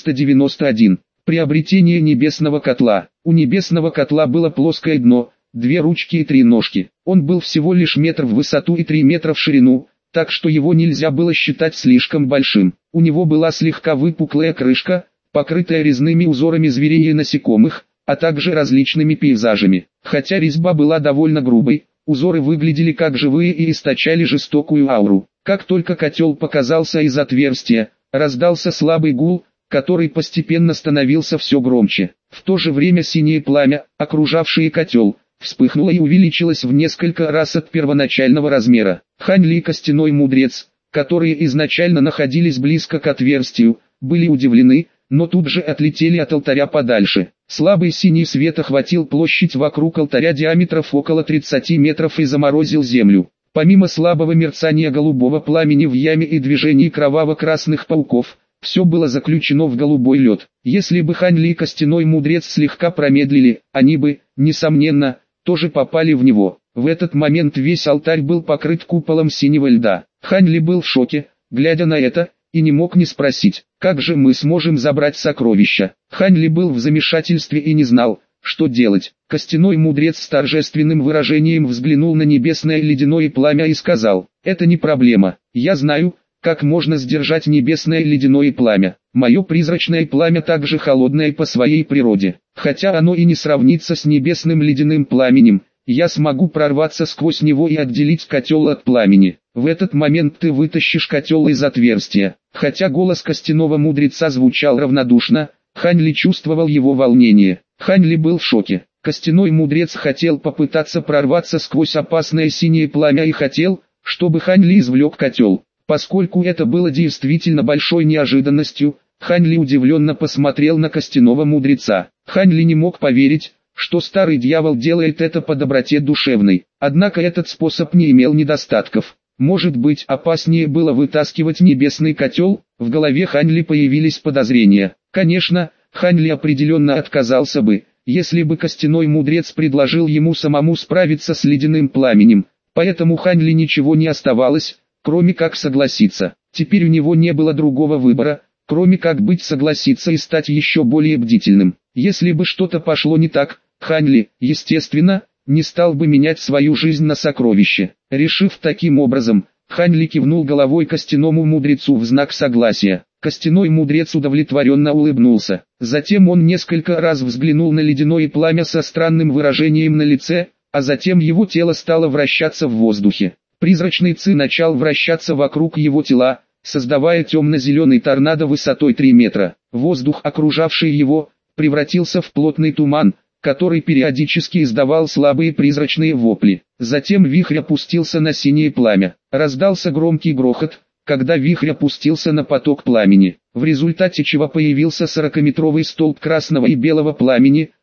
491. Приобретение небесного котла. У небесного котла было плоское дно, 2 ручки и 3 ножки. Он был всего лишь метр в высоту и 3 метра в ширину, так что его нельзя было считать слишком большим. У него была слегка выпуклая крышка, покрытая резными узорами зверей и насекомых, а также различными пейзажами. Хотя резьба была довольно грубой, узоры выглядели как живые и источали жестокую ауру. Как только котел показался из отверстия, раздался слабый гул, который постепенно становился все громче. В то же время синее пламя, окружавшее котел, вспыхнуло и увеличилось в несколько раз от первоначального размера. Хань Ли и костяной мудрец, которые изначально находились близко к отверстию, были удивлены, но тут же отлетели от алтаря подальше. Слабый синий свет охватил площадь вокруг алтаря диаметров около 30 метров и заморозил землю. Помимо слабого мерцания голубого пламени в яме и движений кроваво-красных пауков, все было заключено в голубой лед. Если бы Хань Ли и костяной мудрец слегка промедлили, они бы, несомненно, тоже попали в него. В этот момент весь алтарь был покрыт куполом синего льда. Хань Ли был в шоке, глядя на это, и не мог не спросить, как же мы сможем забрать сокровища. Хань Ли был в замешательстве и не знал, что делать. Костяной мудрец с торжественным выражением взглянул на небесное ледяное пламя и сказал: «Это не проблема, я знаю, как можно сдержать небесное ледяное пламя. Мое призрачное пламя также холодное по своей природе. Хотя оно и не сравнится с небесным ледяным пламенем, я смогу прорваться сквозь него и отделить котел от пламени. В этот момент ты вытащишь котел из отверстия». Хотя голос костяного мудреца звучал равнодушно, Хань Ли чувствовал его волнение. Хань Ли был в шоке. Костяной мудрец хотел попытаться прорваться сквозь опасное синее пламя и хотел, чтобы Хань Ли извлек котел. Поскольку это было действительно большой неожиданностью, Хань Ли удивленно посмотрел на костяного мудреца. Хань Ли не мог поверить, что старый дьявол делает это по доброте душевной. Однако этот способ не имел недостатков. Может быть, опаснее было вытаскивать небесный котел? В голове Хань Ли появились подозрения. Конечно, Хань Ли определенно отказался бы, если бы костяной мудрец предложил ему самому справиться с ледяным пламенем. Поэтому Хань Ли ничего не оставалось, кроме как согласиться. Теперь у него не было другого выбора, кроме как согласиться и стать еще более бдительным. Если бы что-то пошло не так, Хань Ли, естественно, не стал бы менять свою жизнь на сокровище. Решив таким образом, Хань Ли кивнул головой костяному мудрецу в знак согласия. Костяной мудрец удовлетворенно улыбнулся. Затем он несколько раз взглянул на ледяное пламя со странным выражением на лице, а затем его тело стало вращаться в воздухе. Призрачный ци начал вращаться вокруг его тела, создавая темно-зеленый торнадо высотой 3 метра. Воздух, окружавший его, превратился в плотный туман, который периодически издавал слабые призрачные вопли. Затем вихрь опустился на синее пламя. Раздался громкий грохот, когда вихрь опустился на поток пламени, в результате чего появился 40-метровый столб красного и белого пламени,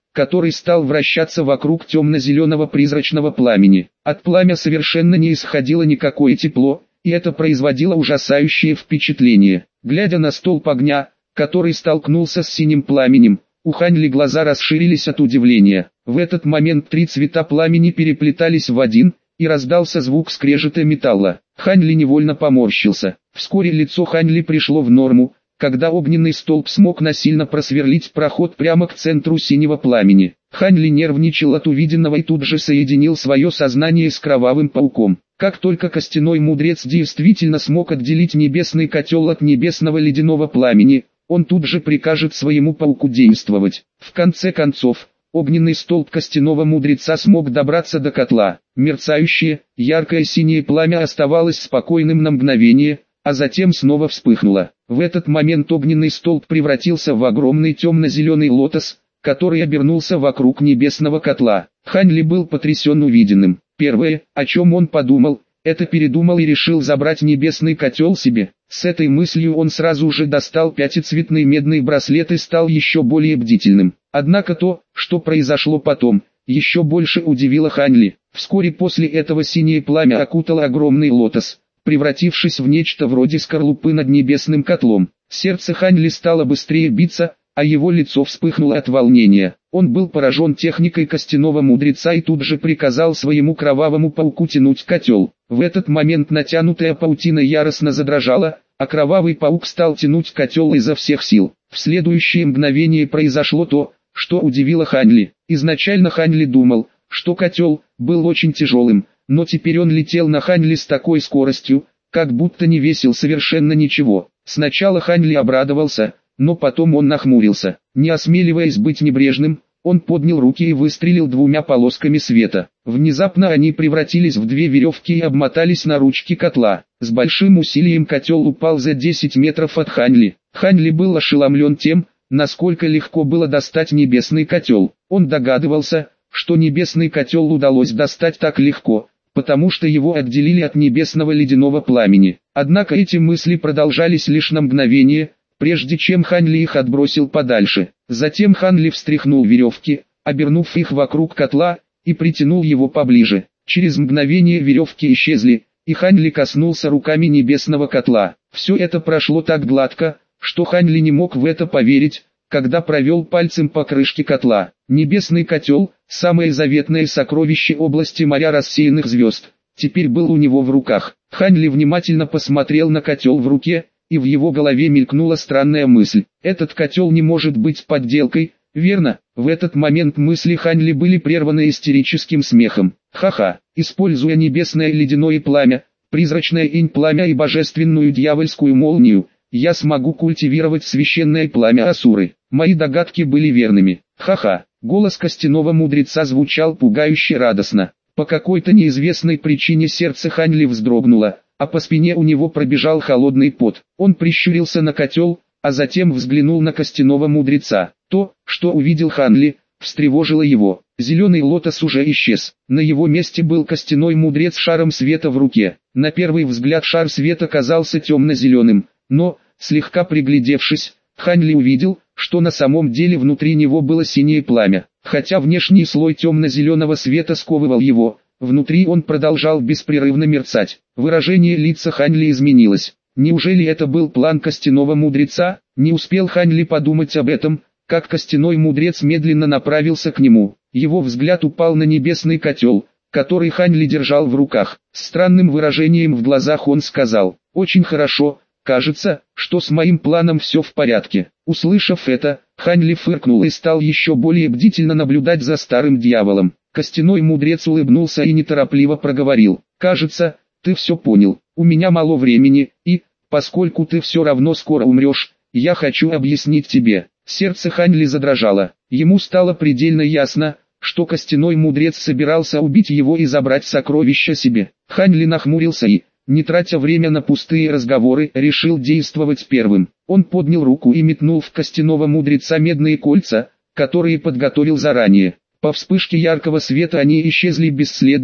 который стал вращаться вокруг темно-зеленого призрачного пламени. От пламя совершенно не исходило никакое тепло, и это производило ужасающее впечатление. Глядя на столб огня, который столкнулся с синим пламенем, у Хань Ли глаза расширились от удивления. В этот момент три цвета пламени переплетались в один, и раздался звук скрежета металла. Хань Ли невольно поморщился. Вскоре лицо Хань Ли пришло в норму, когда огненный столб смог насильно просверлить проход прямо к центру синего пламени. Хань Ли нервничал от увиденного и тут же соединил свое сознание с кровавым пауком. Как только костяной мудрец действительно смог отделить небесный котел от небесного ледяного пламени, он тут же прикажет своему пауку действовать. В конце концов, огненный столб костяного мудреца смог добраться до котла. Мерцающее, яркое синее пламя оставалось спокойным на мгновение, а затем снова вспыхнуло. В этот момент огненный столб превратился в огромный темно-зеленый лотос, который обернулся вокруг небесного котла. Хань Ли был потрясен увиденным. Первое, о чем он подумал, это передумал и решил забрать небесный котел себе. С этой мыслью он сразу же достал пятицветный медный браслет и стал еще более бдительным. Однако то, что произошло потом, еще больше удивило Хань Ли. Вскоре после этого синее пламя окутало огромный лотос, превратившись в нечто вроде скорлупы над небесным котлом. Сердце Хань Ли стало быстрее биться, а его лицо вспыхнуло от волнения. Он был поражен техникой костяного мудреца и тут же приказал своему кровавому пауку тянуть котел. В этот момент натянутая паутина яростно задрожала, а кровавый паук стал тянуть котел изо всех сил. В следующее мгновение произошло то, что удивило Хань Ли. Изначально Хань Ли думал, что котел был очень тяжелым, но теперь он летел на Хань Ли с такой скоростью, как будто не весил совершенно ничего. Сначала Хань Ли обрадовался, но потом он нахмурился. Не осмеливаясь быть небрежным, он поднял руки и выстрелил двумя полосками света. Внезапно они превратились в две веревки и обмотались на ручке котла. С большим усилием котел упал за 10 метров от Хань Ли. Хань Ли был ошеломлен тем, насколько легко было достать небесный котел. Он догадывался, что небесный котел удалось достать так легко, потому что его отделили от небесного ледяного пламени. Однако эти мысли продолжались лишь на мгновение, прежде чем Хань Ли их отбросил подальше. Затем Хань Ли встряхнул веревки, обернув их вокруг котла, и притянул его поближе. Через мгновение веревки исчезли, и Хань Ли коснулся руками небесного котла. Все это прошло так гладко, что Хань Ли не мог в это поверить, когда провел пальцем по крышке котла. Небесный котел, самое заветное сокровище области моря рассеянных звезд, теперь был у него в руках. Хань Ли внимательно посмотрел на котел в руке, и в его голове мелькнула странная мысль. Этот котел не может быть подделкой, верно? В этот момент мысли Хань Ли были прерваны истерическим смехом. Ха-ха, используя небесное ледяное пламя, призрачное инь-пламя и божественную дьявольскую молнию, я смогу культивировать священное пламя Асуры. Мои догадки были верными. Ха-ха, голос костяного мудреца звучал пугающе радостно. По какой-то неизвестной причине сердце Хань Ли вздрогнуло, а по спине у него пробежал холодный пот. Он прищурился на котел, а затем взглянул на костяного мудреца. То, что увидел Хань Ли, встревожило его. Зеленый лотос уже исчез. На его месте был костяной мудрец с шаром света в руке. На первый взгляд шар света казался темно-зеленым, но, слегка приглядевшись, Хань Ли увидел, что на самом деле внутри него было синее пламя. Хотя внешний слой темно-зеленого света сковывал его, внутри он продолжал беспрерывно мерцать. Выражение лица Хань Ли изменилось. Неужели это был план костяного мудреца? Не успел Хань Ли подумать об этом, как костяной мудрец медленно направился к нему. Его взгляд упал на небесный котел, который Хань Ли держал в руках. С странным выражением в глазах он сказал: «Очень хорошо, кажется, что с моим планом все в порядке». Услышав это, Хань Ли фыркнул и стал еще более бдительно наблюдать за старым дьяволом. Костяной мудрец улыбнулся и неторопливо проговорил: «Кажется, ты все понял. У меня мало времени, и, поскольку ты все равно скоро умрешь, я хочу объяснить тебе». Сердце Хань Ли задрожало. Ему стало предельно ясно, что костяной мудрец собирался убить его и забрать сокровища себе. Хань Ли нахмурился и, не тратя время на пустые разговоры, решил действовать первым. Он поднял руку и метнул в костяного мудреца медные кольца, которые подготовил заранее. По вспышке яркого света они исчезли бесследно,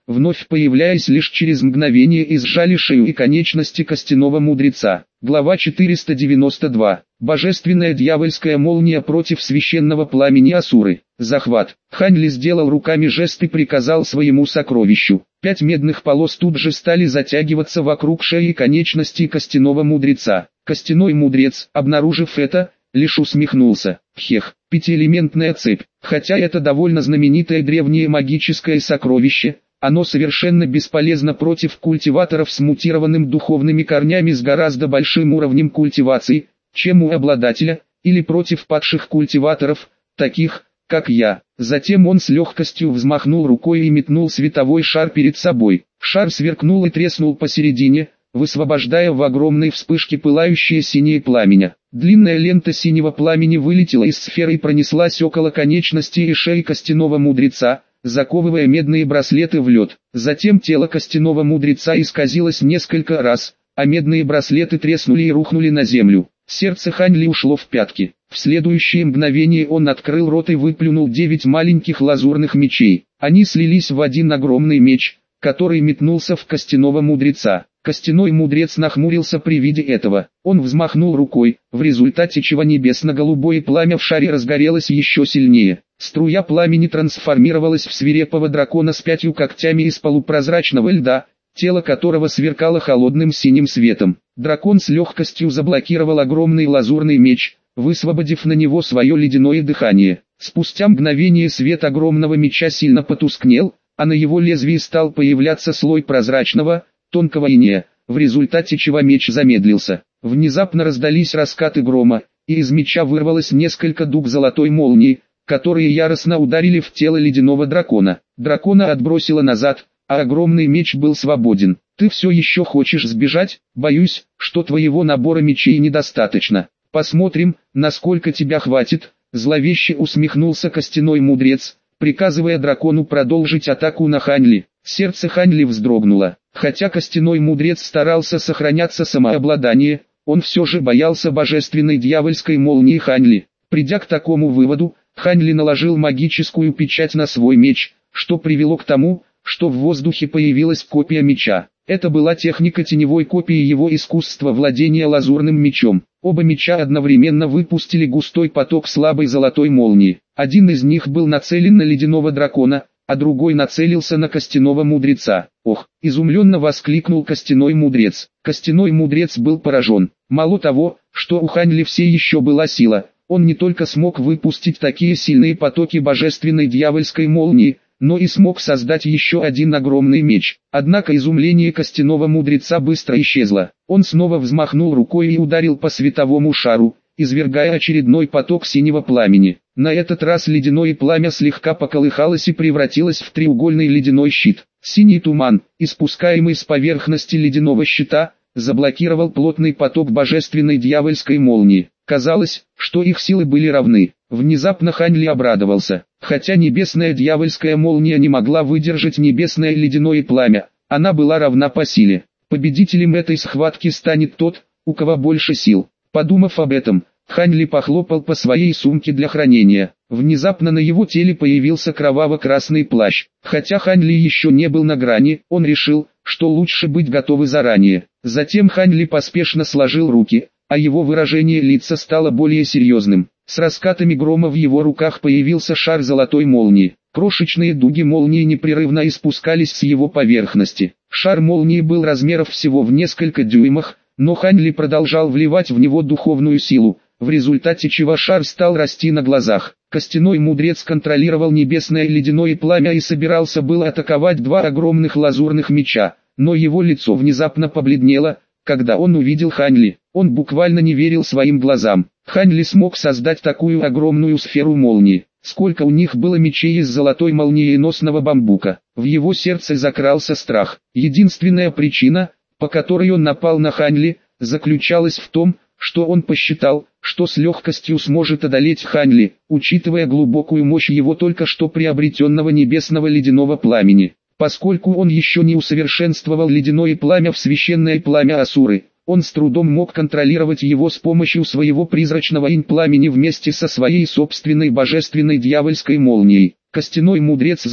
вновь появляясь лишь через мгновение и сжали шею и конечности костяного мудреца. Глава 492. Божественная дьявольская молния против священного пламени Асуры. Захват. Хань Ли сделал руками жест и приказал своему сокровищу. 5 медных полос тут же стали затягиваться вокруг шеи и конечностей костяного мудреца. Костяной мудрец, обнаружив это, лишь усмехнулся. Хех, 5-элементная цепь. Хотя это довольно знаменитое древнее магическое сокровище, оно совершенно бесполезно против культиваторов с мутированным духовными корнями с гораздо большим уровнем культивации, чем у обладателя, или против падших культиваторов, таких, как я. Затем он с легкостью взмахнул рукой и метнул световой шар перед собой. Шар сверкнул и треснул посередине, высвобождая в огромной вспышке пылающее синее пламя. Длинная лента синего пламени вылетела из сферы и пронеслась около конечности и шеи костяного мудреца, заковывая медные браслеты в лед. Затем тело костяного мудреца исказилось несколько раз, а медные браслеты треснули и рухнули на землю. Сердце Хань Ли ушло в пятки. В следующее мгновение он открыл рот и выплюнул 9 маленьких лазурных мечей. Они слились в один огромный меч, который метнулся в костяного мудреца. Костяной мудрец нахмурился при виде этого. Он взмахнул рукой, в результате чего небесно-голубое пламя в шаре разгорелось еще сильнее. Струя пламени трансформировалась в свирепого дракона с 5 когтями из полупрозрачного льда, тело которого сверкало холодным синим светом. Дракон с легкостью заблокировал огромный лазурный меч, высвободив на него свое ледяное дыхание. Спустя мгновение свет огромного меча сильно потускнел, а на его лезвии стал появляться слой прозрачного, тонкого инея, в результате чего меч замедлился. Внезапно раздались раскаты грома, и из меча вырвалось несколько дуг золотой молнии, которые яростно ударили в тело ледяного дракона. Дракона отбросило назад, а огромный меч был свободен. «Ты все еще хочешь сбежать? Боюсь, что твоего набора мечей недостаточно. Посмотрим, насколько тебя хватит», — зловеще усмехнулся костяной мудрец, приказывая дракону продолжить атаку на Хань Ли. Сердце Хань Ли вздрогнуло. Хотя костяной мудрец старался сохраняться самообладание, он все же боялся божественной дьявольской молнии Хань Ли. Придя к такому выводу, Хань Ли наложил магическую печать на свой меч, что привело к тому, что в воздухе появилась копия меча. Это была техника теневой копии его искусства владения лазурным мечом. Оба меча одновременно выпустили густой поток слабой золотой молнии. Один из них был нацелен на ледяного дракона, а другой нацелился на костяного мудреца. «Ох!» – изумленно воскликнул костяной мудрец. Костяной мудрец был поражен. Мало того, что у Хань Ли все еще была сила, он не только смог выпустить такие сильные потоки божественной дьявольской молнии, но и смог создать еще один огромный меч. Однако изумление костяного мудреца быстро исчезло. Он снова взмахнул рукой и ударил по световому шару, извергая очередной поток синего пламени. На этот раз ледяное пламя слегка поколыхалось и превратилось в треугольный ледяной щит. Синий туман, испускаемый с поверхности ледяного щита, заблокировал плотный поток божественной дьявольской молнии. Казалось, что их силы были равны. Внезапно Хань Ли обрадовался. Хотя небесная дьявольская молния не могла выдержать небесное ледяное пламя, она была равна по силе. Победителем этой схватки станет тот, у кого больше сил. Подумав об этом, Хань Ли похлопал по своей сумке для хранения. Внезапно на его теле появился кроваво-красный плащ. Хотя Хань Ли еще не был на грани, он решил, что лучше быть готовы заранее. Затем Хань Ли поспешно сложил руки, а его выражение лица стало более серьезным. С раскатами грома в его руках появился шар золотой молнии. Крошечные дуги молнии непрерывно испускались с его поверхности. Шар молнии был размеров всего в несколько дюймах, но Хань Ли продолжал вливать в него духовную силу, в результате чего шар стал расти на глазах. Костяной мудрец контролировал небесное ледяное пламя и собирался было атаковать 2 огромных лазурных меча, но его лицо внезапно побледнело, когда он увидел Хань Ли. Он буквально не верил своим глазам. Хань Ли смог создать такую огромную сферу молнии. Сколько у них было мечей из золотой молниеносного бамбука. В его сердце закрался страх. Единственная причина, по которой он напал на Хань Ли, заключалась в том, что он посчитал, что с легкостью сможет одолеть Хань Ли, учитывая глубокую мощь его только что приобретенного небесного ледяного пламени. Поскольку он еще не усовершенствовал ледяное пламя в священное пламя Асуры, он с трудом мог контролировать его с помощью своего призрачного инь-пламени вместе со своей собственной божественной дьявольской молнией. Костяной мудрец знал,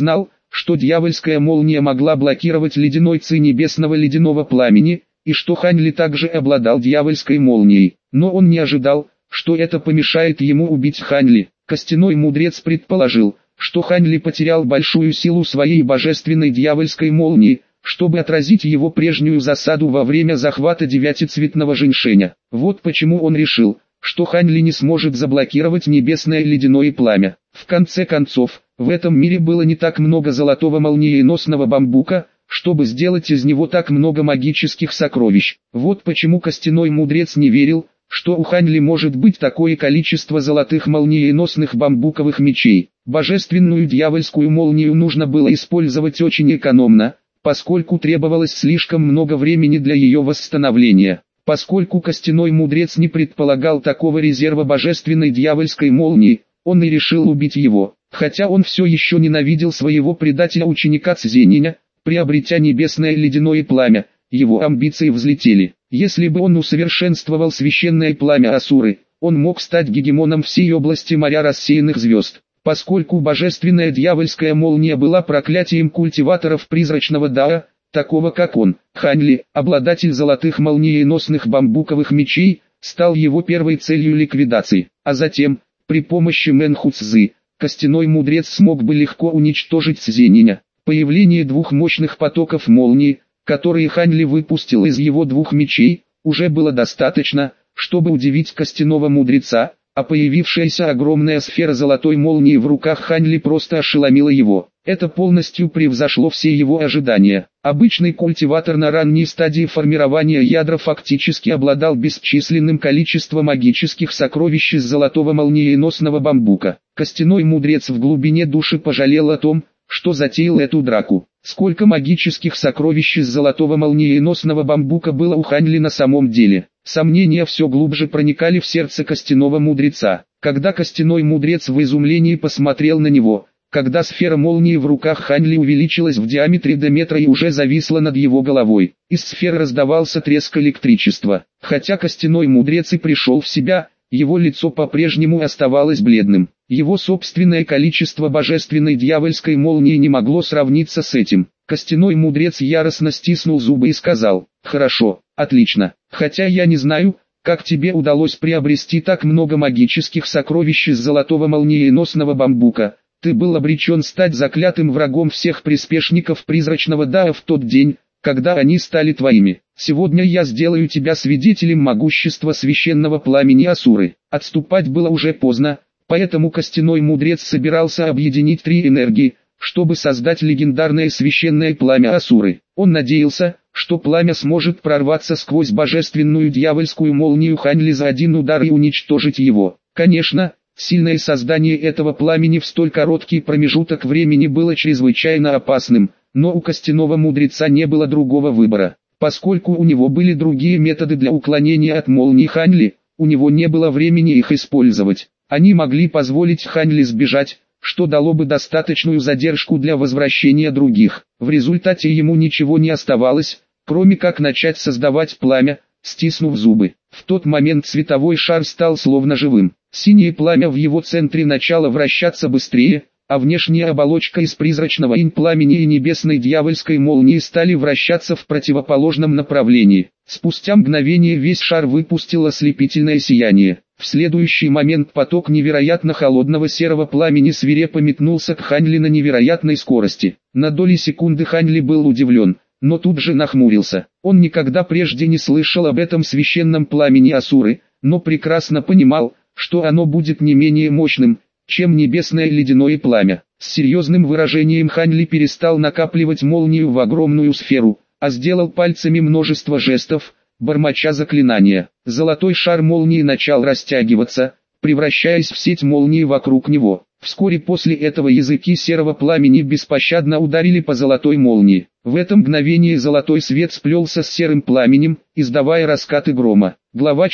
что дьявольская молния могла блокировать ледяной ци небесного ледяного пламени, и что Хань Ли также обладал дьявольской молнией. Но он не ожидал, что это помешает ему убить Хань Ли. Костяной мудрец предположил, что Хань Ли потерял большую силу своей божественной дьявольской молнии, чтобы отразить его прежнюю засаду во время захвата девятицветного женьшеня. Вот почему он решил, что Хань Ли не сможет заблокировать небесное ледяное пламя. В конце концов, в этом мире было не так много золотого молниеносного бамбука, чтобы сделать из него так много магических сокровищ. Вот почему костяной мудрец не верил, что у Хань Ли может быть такое количество золотых молниеносных бамбуковых мечей. Божественную дьявольскую молнию нужно было использовать очень экономно, поскольку требовалось слишком много времени для ее восстановления. Поскольку костяной мудрец не предполагал такого резерва божественной дьявольской молнии, он и решил убить его. Хотя он все еще ненавидел своего предателя-ученика Цзениня, приобретя небесное ледяное пламя, его амбиции взлетели. Если бы он усовершенствовал священное пламя Асуры, он мог стать гегемоном всей области моря рассеянных звезд. Поскольку божественная дьявольская молния была проклятием культиваторов призрачного Дао, такого как он, Хань Ли, обладатель золотых молниеносных бамбуковых мечей, стал его первой целью ликвидации. А затем, при помощи Мэнху Цзы, костяной мудрец смог бы легко уничтожить Цзениня. Появление двух мощных потоков молнии, которые Хань Ли выпустил из его двух мечей, уже было достаточно, чтобы удивить костяного мудреца, а появившаяся огромная сфера золотой молнии в руках Хань Ли просто ошеломила его. Это полностью превзошло все его ожидания. Обычный культиватор на ранней стадии формирования ядра фактически обладал бесчисленным количеством магических сокровищ из золотого молниеносного бамбука. Костяной мудрец в глубине души пожалел о том, что затеял эту драку. Сколько магических сокровищ из золотого молниеносного бамбука было у Хань Ли на самом деле? Сомнения все глубже проникали в сердце костяного мудреца. Когда костяной мудрец в изумлении посмотрел на него, когда сфера молнии в руках Хань Ли увеличилась в диаметре до метра и уже зависла над его головой, из сферы раздавался треск электричества. Хотя костяной мудрец и пришел в себя, его лицо по-прежнему оставалось бледным. Его собственное количество божественной дьявольской молнии не могло сравниться с этим. Костяной мудрец яростно стиснул зубы и сказал: «Хорошо, отлично. Хотя я не знаю, как тебе удалось приобрести так много магических сокровищ из золотого молниеносного бамбука. Ты был обречен стать заклятым врагом всех приспешников призрачного Дао в тот день, когда они стали твоими. Сегодня я сделаю тебя свидетелем могущества священного пламени Асуры». Отступать было уже поздно, поэтому костяной мудрец собирался объединить три энергии, чтобы создать легендарное священное пламя Асуры. Он надеялся, что пламя сможет прорваться сквозь божественную дьявольскую молнию Хань Ли за один удар и уничтожить его. Конечно, сильное создание этого пламени в столь короткий промежуток времени было чрезвычайно опасным, но у костяного мудреца не было другого выбора. Поскольку у него были другие методы для уклонения от молнии Хань Ли, у него не было времени их использовать. Они могли позволить Хань Ли сбежать, что дало бы достаточную задержку для возвращения других. В результате ему ничего не оставалось, кроме как начать создавать пламя, стиснув зубы. В тот момент световой шар стал словно живым. Синее пламя в его центре начало вращаться быстрее, а внешняя оболочка из призрачного инь-пламени и небесной дьявольской молнии стали вращаться в противоположном направлении. Спустя мгновение весь шар выпустил ослепительное сияние. В следующий момент поток невероятно холодного серого пламени свирепо метнулся к Хань Ли на невероятной скорости. На доли секунды Хань Ли был удивлен, но тут же нахмурился. Он никогда прежде не слышал об этом священном пламени Асуры, но прекрасно понимал, что оно будет не менее мощным, чем небесное ледяное пламя. С серьезным выражением Хань Ли перестал накапливать молнию в огромную сферу, а сделал пальцами множество жестов, бормоча заклинания. Золотой шар молнии начал растягиваться, превращаясь в сеть молнии вокруг него. Вскоре после этого языки серого пламени беспощадно ударили по золотой молнии. В это мгновение золотой свет сплелся с серым пламенем, издавая раскаты грома. Глава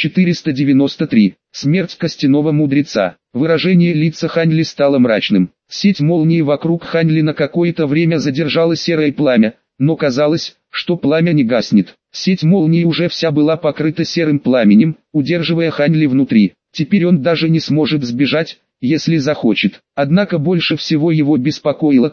493. Смерть костяного мудреца. Выражение лица Хань Ли стало мрачным. Сеть молнии вокруг Хань Ли на какое-то время задержала серое пламя, но казалось, что пламя не гаснет. Сеть молнии уже вся была покрыта серым пламенем, удерживая Хань Ли внутри. Теперь он даже не сможет сбежать, если захочет. Однако больше всего его беспокоило то,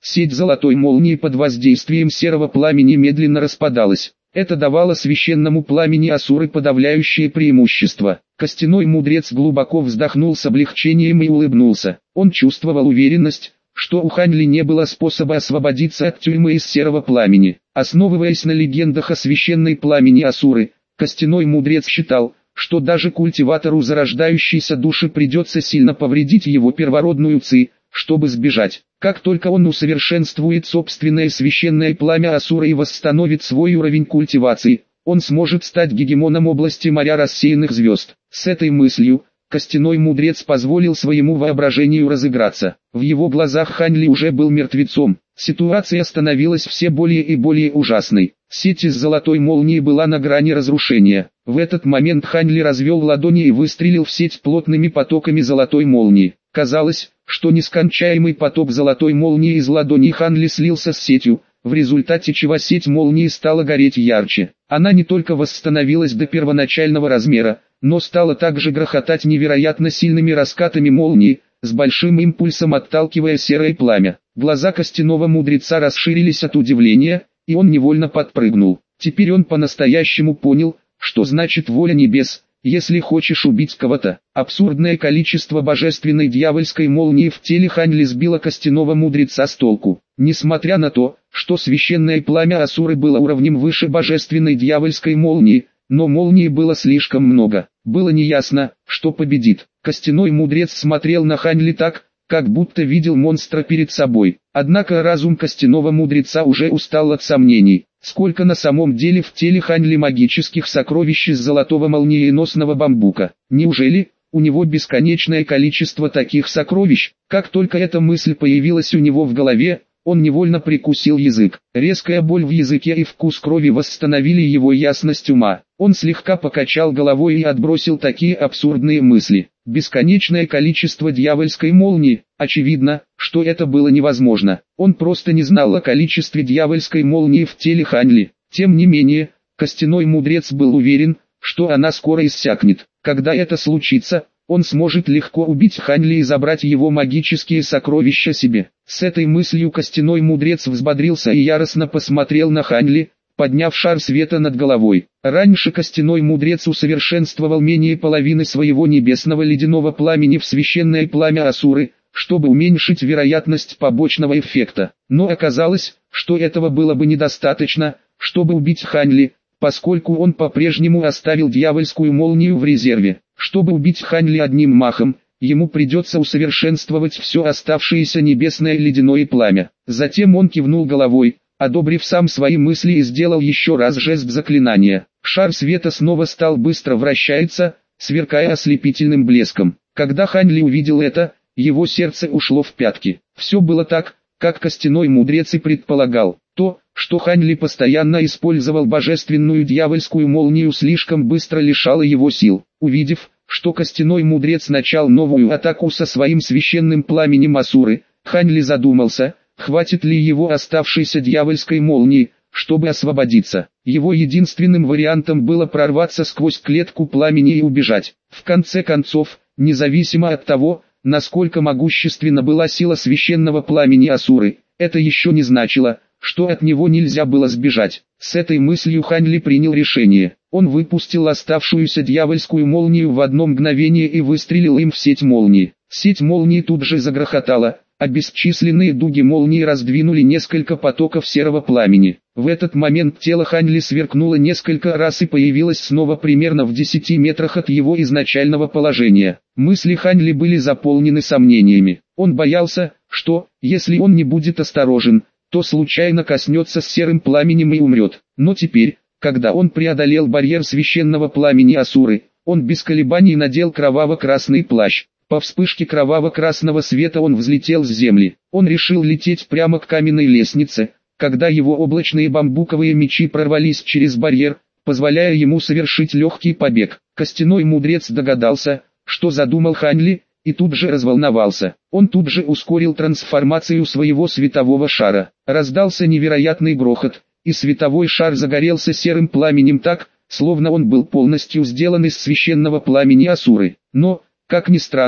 Сеть золотой молнии под воздействием серого пламени медленно распадалась. Это давало священному пламени Асуры подавляющее преимущество. Костяной мудрец глубоко вздохнул с облегчением и улыбнулся. Он чувствовал уверенность, что у Хань Ли не было способа освободиться от тюрьмы из серого пламени. Основываясь на легендах о священной пламени Асуры, костяной мудрец считал, что даже культиватору зарождающейся души придется сильно повредить его первородную ци, чтобы сбежать. Как только он усовершенствует собственное священное пламя Асуры и восстановит свой уровень культивации, он сможет стать гегемоном области моря рассеянных звезд. С этой мыслью, костяной мудрец позволил своему воображению разыграться. В его глазах Хань Ли уже был мертвецом. Ситуация становилась все более и более ужасной. Сеть из золотой молнии была на грани разрушения. В этот момент Хань Ли развел ладони и выстрелил в сеть плотными потоками золотой молнии. Казалось, что нескончаемый поток золотой молнии из ладони Хань Ли слился с сетью, в результате чего сеть молнии стала гореть ярче. Она не только восстановилась до первоначального размера, но стала также грохотать невероятно сильными раскатами молнии, с большим импульсом отталкивая серое пламя. Глаза костяного мудреца расширились от удивления, и он невольно подпрыгнул. Теперь он по-настоящему понял, что значит воля небес. Если хочешь убить кого-то, абсурдное количество божественной дьявольской молнии в теле Хань Ли сбило костяного мудреца с толку. Несмотря на то, что священное пламя Асуры было уровнем выше божественной дьявольской молнии, но молнии было слишком много. Было неясно, что победит. Костяной мудрец смотрел на Хань Ли так, как будто видел монстра перед собой. Однако разум костяного мудреца уже устал от сомнений. Сколько на самом деле в теле Хань Ли магических сокровищ из золотого молниеносного бамбука? Неужели у него бесконечное количество таких сокровищ? Как только эта мысль появилась у него в голове, он невольно прикусил язык. Резкая боль в языке и вкус крови восстановили его ясность ума. Он слегка покачал головой и отбросил такие абсурдные мысли. Бесконечное количество дьявольской молнии, очевидно, что это было невозможно. Он просто не знал о количестве дьявольской молнии в теле Хань Ли. Тем не менее, костяной мудрец был уверен, что она скоро иссякнет. Когда это случится, он сможет легко убить Хань Ли и забрать его магические сокровища себе. С этой мыслью костяной мудрец взбодрился и яростно посмотрел на Хань Ли, подняв шар света над головой. Раньше костяной мудрец усовершенствовал менее половины своего небесного ледяного пламени в священное пламя Асуры, чтобы уменьшить вероятность побочного эффекта. Но оказалось, что этого было бы недостаточно, чтобы убить Хань Ли, поскольку он по-прежнему оставил дьявольскую молнию в резерве. Чтобы убить Хань Ли одним махом, ему придется усовершенствовать все оставшееся небесное ледяное пламя. Затем он кивнул головой, одобрив сам свои мысли, и сделал еще раз жест заклинания. Шар света снова стал быстро вращаться, сверкая ослепительным блеском. Когда Хань Ли увидел это, его сердце ушло в пятки. Все было так, как костяной мудрец и предполагал. То, что Хань Ли постоянно использовал божественную дьявольскую молнию, слишком быстро лишало его сил. Увидев, что костяной мудрец начал новую атаку со своим священным пламенем Асуры, Хань Ли задумался, хватит ли его оставшейся дьявольской молнии, чтобы освободиться. Его единственным вариантом было прорваться сквозь клетку пламени и убежать. В конце концов, независимо от того, насколько могущественна была сила священного пламени Асуры, это еще не значило, что от него нельзя было сбежать. С этой мыслью Хань Ли принял решение. Он выпустил оставшуюся дьявольскую молнию в одно мгновение и выстрелил им в сеть молнии. Сеть молнии тут же загрохотала, а бесчисленные дуги молнии раздвинули несколько потоков серого пламени. В этот момент тело Хань Ли сверкнуло несколько раз и появилось снова примерно в 10 метрах от его изначального положения. Мысли Хань Ли были заполнены сомнениями. Он боялся, что, если он не будет осторожен, то случайно коснется с серым пламенем и умрет. Но теперь, когда он преодолел барьер священного пламени Асуры, он без колебаний надел кроваво-красный плащ. По вспышке кроваво-красного света он взлетел с земли. Он решил лететь прямо к каменной лестнице, когда его облачные бамбуковые мечи прорвались через барьер, позволяя ему совершить легкий побег. Костяной мудрец догадался, что задумал Хань Ли, и тут же разволновался. Он тут же ускорил трансформацию своего светового шара. Раздался невероятный грохот, и световой шар загорелся серым пламенем так, словно он был полностью сделан из священного пламени Асуры. Но, как ни странно,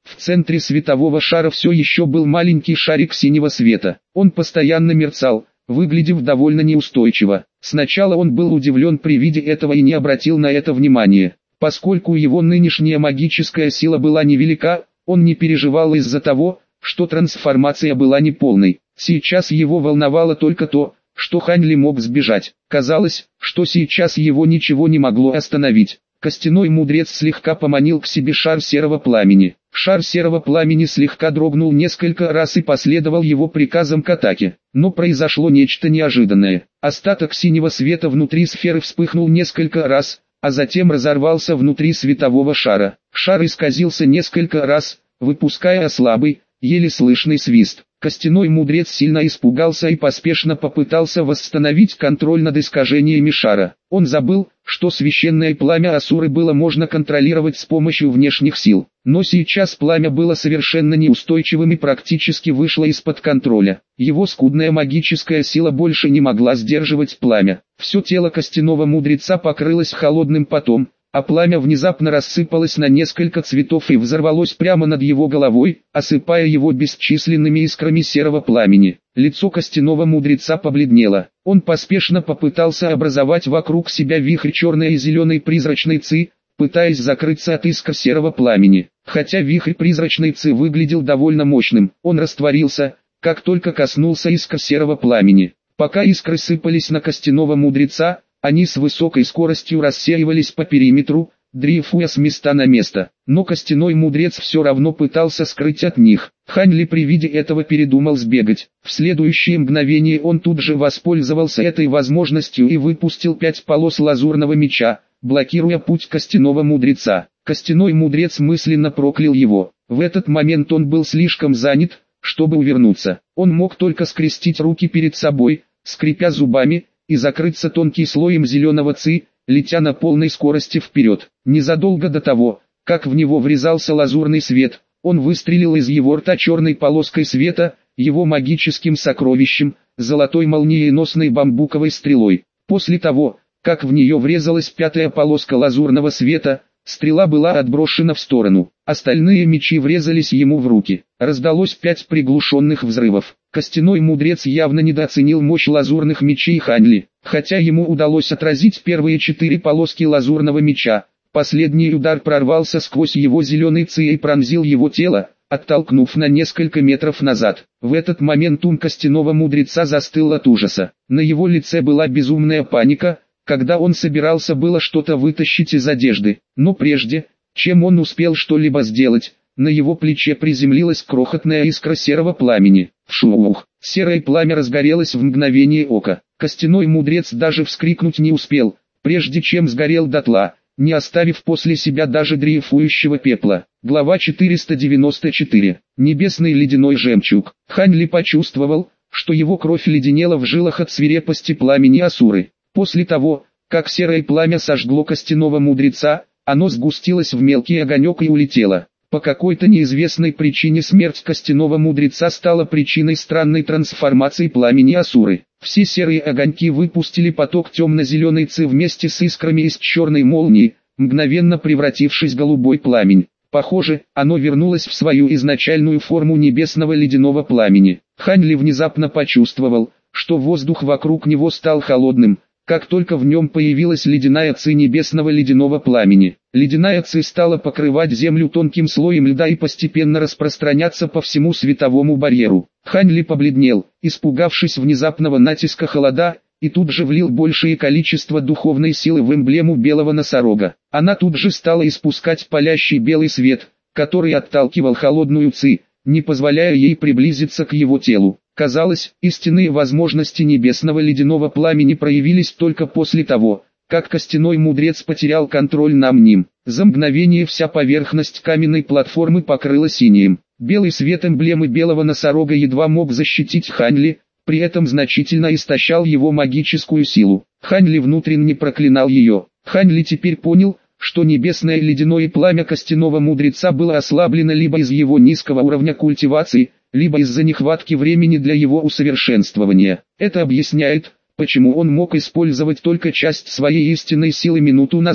В центре светового шара все еще был маленький шарик синего света. Он постоянно мерцал, выглядев довольно неустойчиво. Сначала он был удивлен при виде этого и не обратил на это внимания. Поскольку его нынешняя магическая сила была невелика, он не переживал из-за того, что трансформация была неполной. Сейчас его волновало только то, что Хань Ли мог сбежать. Казалось, что сейчас его ничего не могло остановить. Костяной мудрец слегка поманил к себе шар серого пламени. Шар серого пламени слегка дрогнул несколько раз и последовал его приказам к атаке. Но произошло нечто неожиданное. Остаток синего света внутри сферы вспыхнул несколько раз, а затем разорвался внутри светового шара. Шар исказился несколько раз, выпуская слабый, еле слышный свист. Костяной мудрец сильно испугался и поспешно попытался восстановить контроль над искажениями шара. Он забыл, что священное пламя Асуры было можно контролировать с помощью внешних сил. Но сейчас пламя было совершенно неустойчивым и практически вышло из-под контроля. Его скудная магическая сила больше не могла сдерживать пламя. Все тело костяного мудреца покрылось холодным потом, а пламя внезапно рассыпалось на несколько цветов и взорвалось прямо над его головой, осыпая его бесчисленными искрами серого пламени. Лицо костяного мудреца побледнело. Он поспешно попытался образовать вокруг себя вихрь черной и зеленой призрачной ци, пытаясь закрыться от искр серого пламени. Хотя вихрь призрачной ци выглядел довольно мощным, он растворился, как только коснулся искр серого пламени. Пока искры сыпались на костяного мудреца, они с высокой скоростью рассеивались по периметру, дрейфуя с места на место. Но костяной мудрец все равно пытался скрыть от них. Хань Ли при виде этого передумал сбегать. В следующее мгновение он тут же воспользовался этой возможностью и выпустил 5 полос лазурного меча, блокируя путь костяного мудреца. Костяной мудрец мысленно проклял его. В этот момент он был слишком занят, чтобы увернуться. Он мог только скрестить руки перед собой, скрипя зубами, и закрыться тонким слоем зеленого ци, летя на полной скорости вперед. Незадолго до того, как в него врезался лазурный свет, он выстрелил из его рта черной полоской света, его магическим сокровищем, золотой молниеносной бамбуковой стрелой. После того, как в нее врезалась 5-я полоска лазурного света, стрела была отброшена в сторону. Остальные мечи врезались ему в руки. Раздалось 5 приглушенных взрывов. Костяной мудрец явно недооценил мощь лазурных мечей Хань Ли. Хотя ему удалось отразить первые 4 полоски лазурного меча, последний удар прорвался сквозь его зеленый ци и пронзил его тело, оттолкнув на несколько метров назад. В этот момент ум костяного мудреца застыл от ужаса. На его лице была безумная паника, когда он собирался было что-то вытащить из одежды. Но прежде, чем он успел что-либо сделать, на его плече приземлилась крохотная искра серого пламени. Вшух! Серое пламя разгорелось в мгновение ока. Костяной мудрец даже вскрикнуть не успел, прежде чем сгорел дотла, не оставив после себя даже дрейфующего пепла. Глава 494. Небесный ледяной жемчуг. Хань Ли почувствовал, что его кровь леденела в жилах от свирепости пламени Асуры. После того, как серое пламя сожгло костяного мудреца, оно сгустилось в мелкий огонек и улетело. По какой-то неизвестной причине смерть костяного мудреца стала причиной странной трансформации пламени Асуры. Все серые огоньки выпустили поток темно-зеленой ци вместе с искрами из черной молнии, мгновенно превратившись в голубой пламень. Похоже, оно вернулось в свою изначальную форму небесного ледяного пламени. Хань Ли внезапно почувствовал, что воздух вокруг него стал холодным, как только в нем появилась ледяная ци небесного ледяного пламени. Ледяная ци стала покрывать землю тонким слоем льда и постепенно распространяться по всему световому барьеру. Хань Ли побледнел, испугавшись внезапного натиска холода, и тут же влил большее количество духовной силы в эмблему белого носорога. Она тут же стала испускать палящий белый свет, который отталкивал холодную ци, не позволяя ей приблизиться к его телу. Казалось, истинные возможности небесного ледяного пламени проявились только после того, как костяной мудрец потерял контроль над ним. За мгновение вся поверхность каменной платформы покрылась синим. Белый свет эмблемы белого носорога едва мог защитить Хань Ли, при этом значительно истощал его магическую силу. Хань Ли внутренне проклинал ее. Хань Ли теперь понял, что небесное ледяное пламя костяного мудреца было ослаблено либо из его низкого уровня культивации, либо из-за нехватки времени для его усовершенствования. Это объясняет, почему он мог использовать только часть своей истинной силы минуту назад.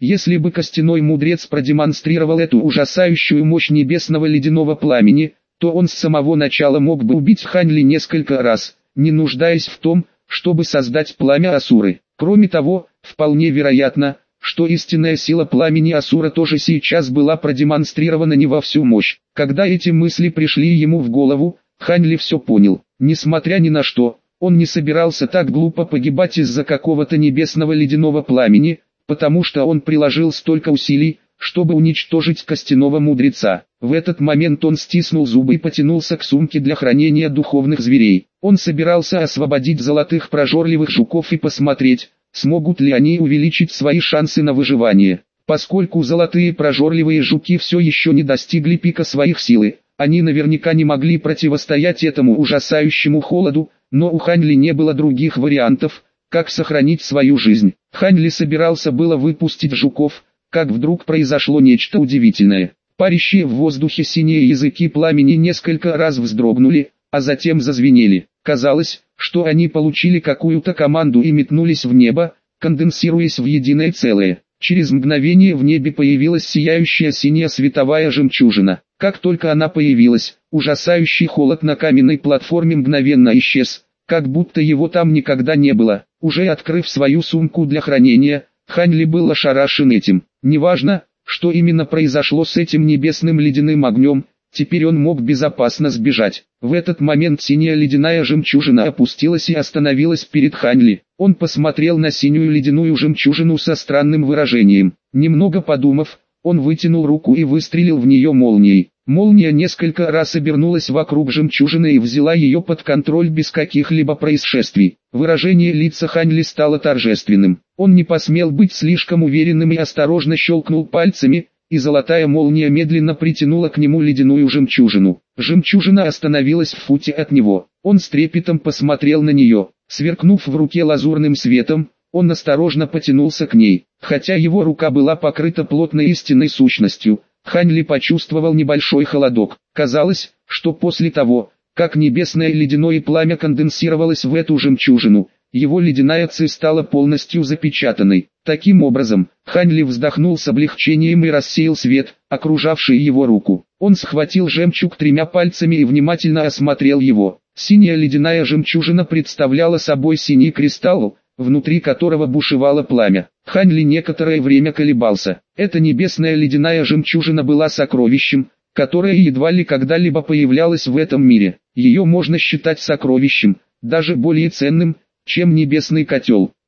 Если бы костяной мудрец продемонстрировал эту ужасающую мощь небесного ледяного пламени, то он с самого начала мог бы убить Хань Ли несколько раз, не нуждаясь в том, чтобы создать пламя Асуры. Кроме того, вполне вероятно, что истинная сила пламени Асура тоже сейчас была продемонстрирована не во всю мощь. Когда эти мысли пришли ему в голову, Хань Ли все понял. Несмотря ни на что, он не собирался так глупо погибать из-за какого-то небесного ледяного пламени, потому что он приложил столько усилий, чтобы уничтожить костяного мудреца. В этот момент он стиснул зубы и потянулся к сумке для хранения духовных зверей. Он собирался освободить золотых прожорливых жуков и посмотреть, смогут ли они увеличить свои шансы на выживание. Поскольку золотые прожорливые жуки все еще не достигли пика своих силы, они наверняка не могли противостоять этому ужасающему холоду, но у Хань Ли не было других вариантов, как сохранить свою жизнь. Хань Ли собирался было выпустить жуков, как вдруг произошло нечто удивительное. Парящие в воздухе синие языки пламени несколько раз вздрогнули, а затем зазвенели. Казалось, что они получили какую-то команду и метнулись в небо, конденсируясь в единое целое. Через мгновение в небе появилась сияющая синяя световая жемчужина. Как только она появилась, ужасающий холод на каменной платформе мгновенно исчез, как будто его там никогда не было. Уже открыв свою сумку для хранения, Хань Ли был ошарашен этим. Неважно, что именно произошло с этим небесным ледяным огнем, теперь он мог безопасно сбежать. В этот момент синяя ледяная жемчужина опустилась и остановилась перед Хань Ли. Он посмотрел на синюю ледяную жемчужину со странным выражением. Немного подумав, он вытянул руку и выстрелил в нее молнией. Молния несколько раз обернулась вокруг жемчужины и взяла ее под контроль без каких-либо происшествий. Выражение лица Хань Ли стало торжественным. Он не посмел быть слишком уверенным и осторожно щелкнул пальцами, и золотая молния медленно притянула к нему ледяную жемчужину. Жемчужина остановилась в футе от него. Он с трепетом посмотрел на нее. Сверкнув в руке лазурным светом, он осторожно потянулся к ней. Хотя его рука была покрыта плотной истинной сущностью, Хань Ли почувствовал небольшой холодок. Казалось, что после того, как небесное ледяное пламя конденсировалось в эту жемчужину, его ледяная ци стала полностью запечатанной. Таким образом, Хань Ли вздохнул с облегчением и рассеял свет, окружавший его руку. Он схватил жемчуг тремя пальцами и внимательно осмотрел его. Синяя ледяная жемчужина представляла собой синий кристалл, внутри которого бушевало пламя. Хань Ли некоторое время колебался. Эта небесная ледяная жемчужина была сокровищем, которое едва ли когда-либо появлялось в этом мире. Ее можно считать сокровищем, даже более ценным, чем небесный котел.